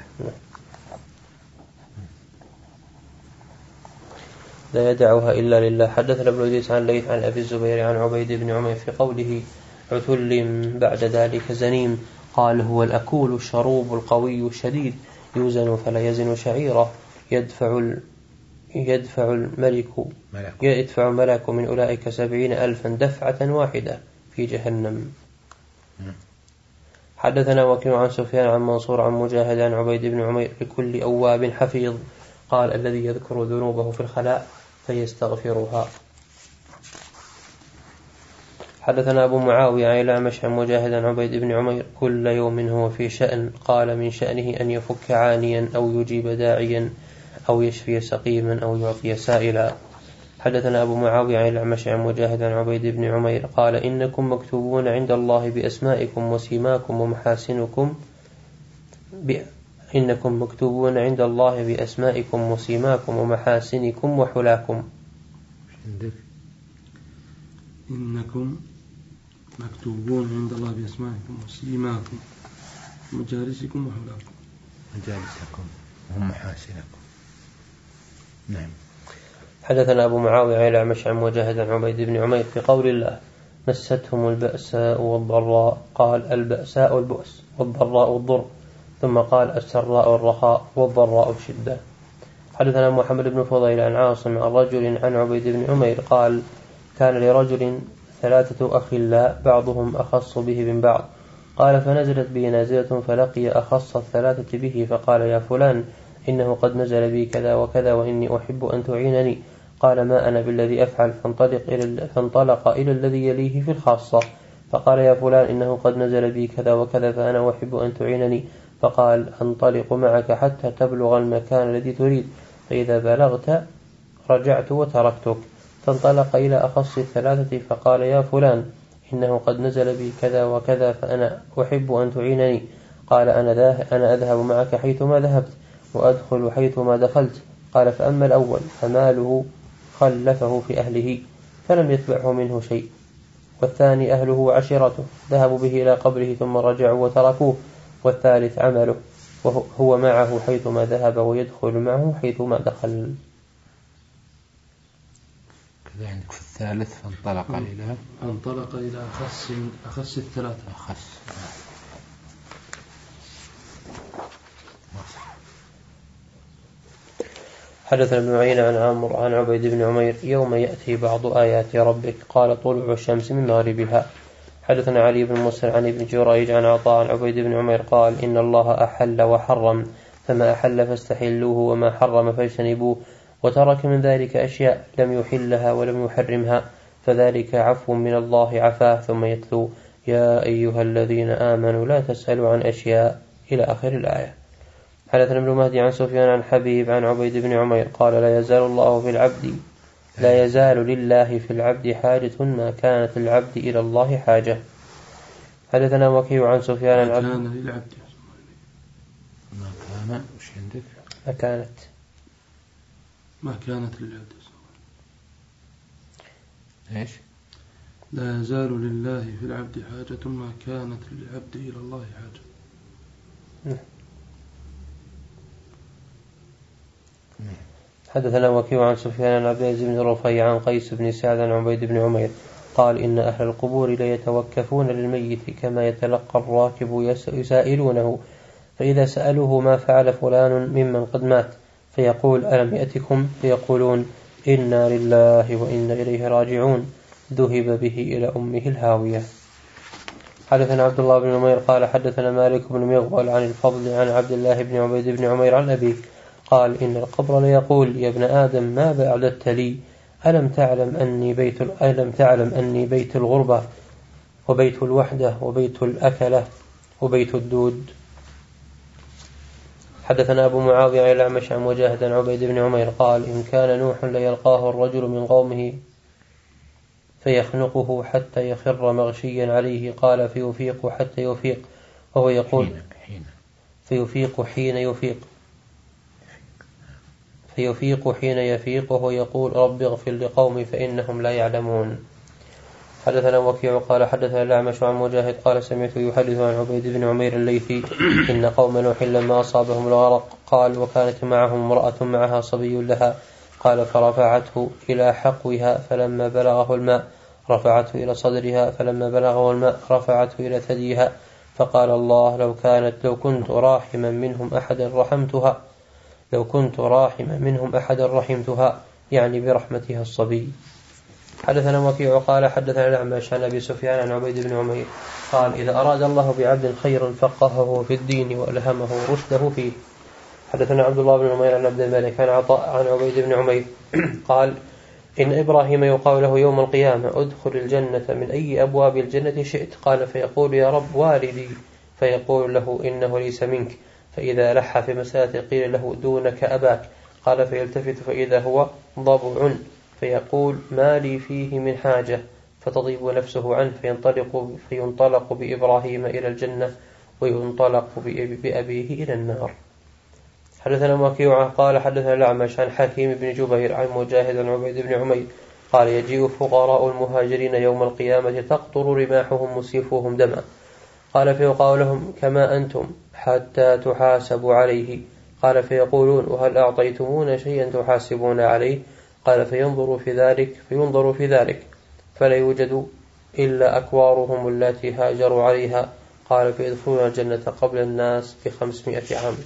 لا يدعها إلا لله. حدثنا ابن إدريس عن ليث عن أبي الزبير عن عبيد بن عمير في قوله عتل بعد ذلك زنيم قال هو الأكول الشروب القوي الشديد يوزن فلا يزن شعيرة يدفع ال... يدفع الملك ملك. يدفع الملك من أولئك سبعين ألفا دفعة واحدة في جهنم. م. حدثنا وكيع عن سفيان عن منصور عن مجاهد عن عبيد بن عمير لكل أواب حفيظ قال الذي يذكر ذنوبه في الخلاء فيستغفرها. حدثنا أبو معاوية عن الأعمش عن مجاهد عن عبيد بن عمير كل يوم هو في شأن قال من شأنه أن يفك عانيا أو يجيب داعيا أو يشفي سقيما أو يعطي سائلا. حدثنا أبو معاوية عن الأعمش عن مجاهد عن عبيد بن عمير قال إنكم مكتوبون عند الله بأسمائكم وسيماكم ومحاسنكم ب... إنكم مكتوبون عند الله بأسمائكم وسيماكم ومحاسنكم وحلاكم. إنكم مكتوبون عند الله بأسمائكم وسيماكم ومجالسكم وحلاكم. مجالسكم وهم محاسنكم. نعم. حدثنا أبو معاوية عن الأعمش عن مجاهد عن عبيد بن عمير في قول الله مستهم البأساء والضراء قال البأساء البؤس والضراء الضر ثم قال السراء الرخاء والضراء الشدة. حدثنا محمد بن فضيل عن عاصم عن رجل عن عبيد بن عمير قال كان لرجل ثلاثة أخلاء بعضهم أخص به من بعض قال فنزلت به نازلة فلقي أخص الثلاثة به فقال يا فلان إنه قد نزل بي كذا وكذا وإني أحب أن تعينني قال ما أنا بالذي أفعل فانطلق إلى, فانطلق إلى الذي يليه في الخاصة فقال يا فلان إنه قد نزل بي كذا وكذا فأنا أحب أن تعينني فقال أنطلق معك حتى تبلغ المكان الذي تريد فإذا بلغت رجعت وتركتك فانطلق إلى أخص الثلاثة فقال يا فلان إنه قد نزل بي كذا وكذا فأنا أحب أن تعينني قال أنا, أنا أذهب معك حيثما ذهبت وأدخل حيثما دخلت قال فأما الأول فماله خلفه في أهله فلم يتبعه منه شيء والثاني أهله وعشيرته ذهبوا به إلى قبره ثم رجعوا وتركوه والثالث عمله وهو معه حيثما ذهب ويدخل معه حيثما دخل. كذا عندك في الثالث فانطلق إلى انطلق إلى أخص أخص الثلاثة أخص. حدثنا ابن عيينة عن عمرو عن عبيد بن عمير يوم يأتي بعض آيات ربك قال طلوع الشمس من مغربها. حدثنا علي بن مسلم عن ابن جريج عن عطاء عن عبيد بن عمير قال إن الله أحل وحرم فما أحل فاستحلوه وما حرم فاجتنبوه وترك من ذلك أشياء لم يحلها ولم يحرمها، فذلك عفو من الله عفاه. ثم يتلو يا أيها الذين آمنوا لا تسألوا عن أشياء إلى آخر الآية. حدثنا ابن مهدي عن سفيان عن حبيب عن عبيد بن عمير قال لا يزال الله في العبد لا يزال لله في العبد حاجة ما كانت العبد إلى الله حاجة. حدثنا وكيع عن سفيان عن عبد ما كان للعبد ما كان وش عندك ما كانت ما كانت للعبد ايش لا يزال لله في العبد حاجة ما كانت للعبد إلى الله حاجة. حدثنا وكيع عن سفيان عن عبد العزيز بن رفيع عن قيس بن سعد عن عبيد بن عمير قال إن أهل القبور ليتوكفون للميت كما يتلقى الراكب يسائلونه، فإذا سألوه ما فعل فلان ممن قد مات فيقول ألم يأتكم، فيقولون إنا لله وإنا إليه راجعون، ذهب به إلى أمه الهاوية. حدثنا عبد الله بن عمير قال حدثنا مالك بن مغول عن الفضل عن عبد الله بن عبيد بن عمير عن أبيه قال إن القبر ليقول يا ابن آدم ما بعدت لي، ألم تعلم أني بيت ألم تعلم أني بيت الغربة وبيت الوحدة وبيت الأكلة وبيت الدود. حدثنا أبو معاوية عن الأعمش عن مجاهد عن عبيد بن عمير قال إن كان نوح ليلقاه الرجل من قومه فيخنقه حتى يخر مغشيا عليه، قال فيفيق حتى يفيق وهو يقول حين فيفيق حين يفيق فيفيق حين يفيق وهو يقول رب اغفر لقومي فإنهم لا يعلمون. حدثنا وكيع قال حدثنا الأعمش عن مجاهد قال سمعت يحدث عن عبيد بن عمير الليثي إن قوم نوح لما أصابهم الغرق قال وكانت معهم امرأة معها صبي لها، قال فرفعته إلى حقوها فلما بلغه الماء رفعته إلى صدرها فلما بلغه الماء رفعته إلى ثديها، فقال الله لو كانت لو كنت راحما منهم أحدا رحمتها لو كنت راحما منهم أحدا رحمتها، يعني برحمتها الصبي. حدثنا وكيع قال حدثنا الأعمش عن أبي سفيان عن عبيد بن عمير قال إذا أراد الله بعبد خيرا فقهه في الدين وألهمه رشده فيه. حدثنا عبد الله بن عمير عن عبد الملك عن عطاء عن عبيد بن عمير قال إن إبراهيم يقال له يوم القيامة ادخل الجنة من أي أبواب الجنة شئت، قال فيقول يا رب والدي، فيقول له إنه ليس منك، فإذا لح في مسألة قيل له دونك أباك، قال فيلتفت فإذا هو ضبع فيقول ما لي فيه من حاجة، فتضيب نفسه عنه فينطلق, فينطلق بإبراهيم إلى الجنة وينطلق بأبيه إلى النار. حدثنا وكيع قال حدثنا الأعمش عن حكيم بن جبير عن مجاهد عن عبيد بن عمير قال يجيء فقراء المهاجرين يوم القيامة تقطر رماحهم وسيفهم دما، قال فيقال لهم كما أنتم حتى تحاسبوا عليه، قال فيقولون وهل أعطيتمون شيئا تحاسبون عليه، قال فينظر في ذلك فينظر في ذلك فلا يوجد إلا أكوارهم التي هاجروا عليها، قال فيدخلون الجنة قبل الناس بخمسمائة عام.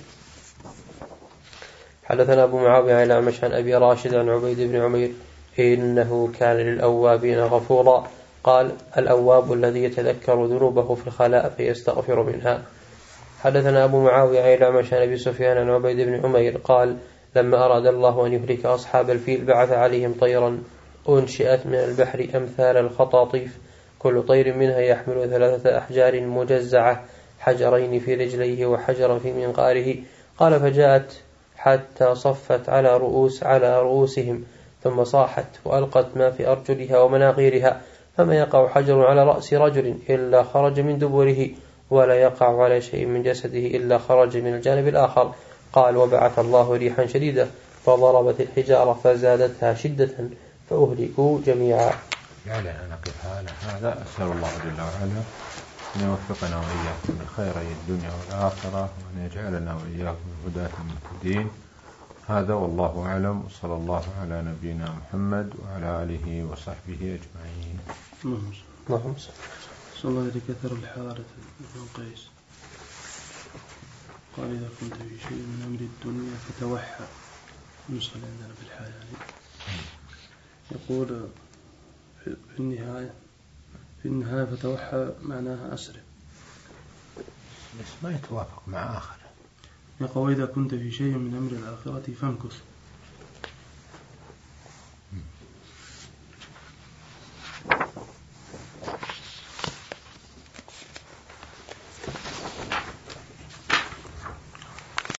حدثنا أبو معاوية عن الأعمش عن أبي راشد عن عبيد بن عمير إنه كان للأوابين غفورا، قال الأواب الذي يتذكر ذنوبه في الخلاء فيستغفر منها. حدثنا أبو معاوية عن الأعمش عن أبي سفيان عن عبيد بن عمير قال لما أراد الله أن يهلك أصحاب الفيل بعث عليهم طيرا أنشئت من البحر أمثال الخطاطيف، كل طير منها يحمل ثلاثة أحجار مجزعة، حجرين في رجليه وحجرا في منقاره، قال فجاءت حتى صفت على رؤوس على رؤوسهم ثم صاحت وألقت ما في أرجلها ومناقيرها، فما يقع حجر على رأس رجل إلا خرج من دبره ولا يقع على شيء من جسده إلا خرج من الجانب الآخر. قال وبعث الله ريحا شديدة فضربت الحجارة فزادتها شدة فأهلكوا جميعا. يعني أنا نقف على هذا. أسأل الله جل وعلا أن يوفقنا وإياكم لخيري الدنيا والآخرة وأن يجعلنا وإياكم هداة مهتدين. هذا والله أعلم، وصلى الله على نبينا محمد وعلى آله وصحبه أجمعين. اللهم صلى الله عليه كثر الحارث بن قيس قال إذا كنت في شيء من أمر الدنيا فتوحى، نصل عندنا في الحياة يعني. يقول في النهاية في النهاية فتوحى معناها أسرع، بس ما يتوافق مع آخر. يقول إذا كنت في شيء من أمر الآخرة فامكث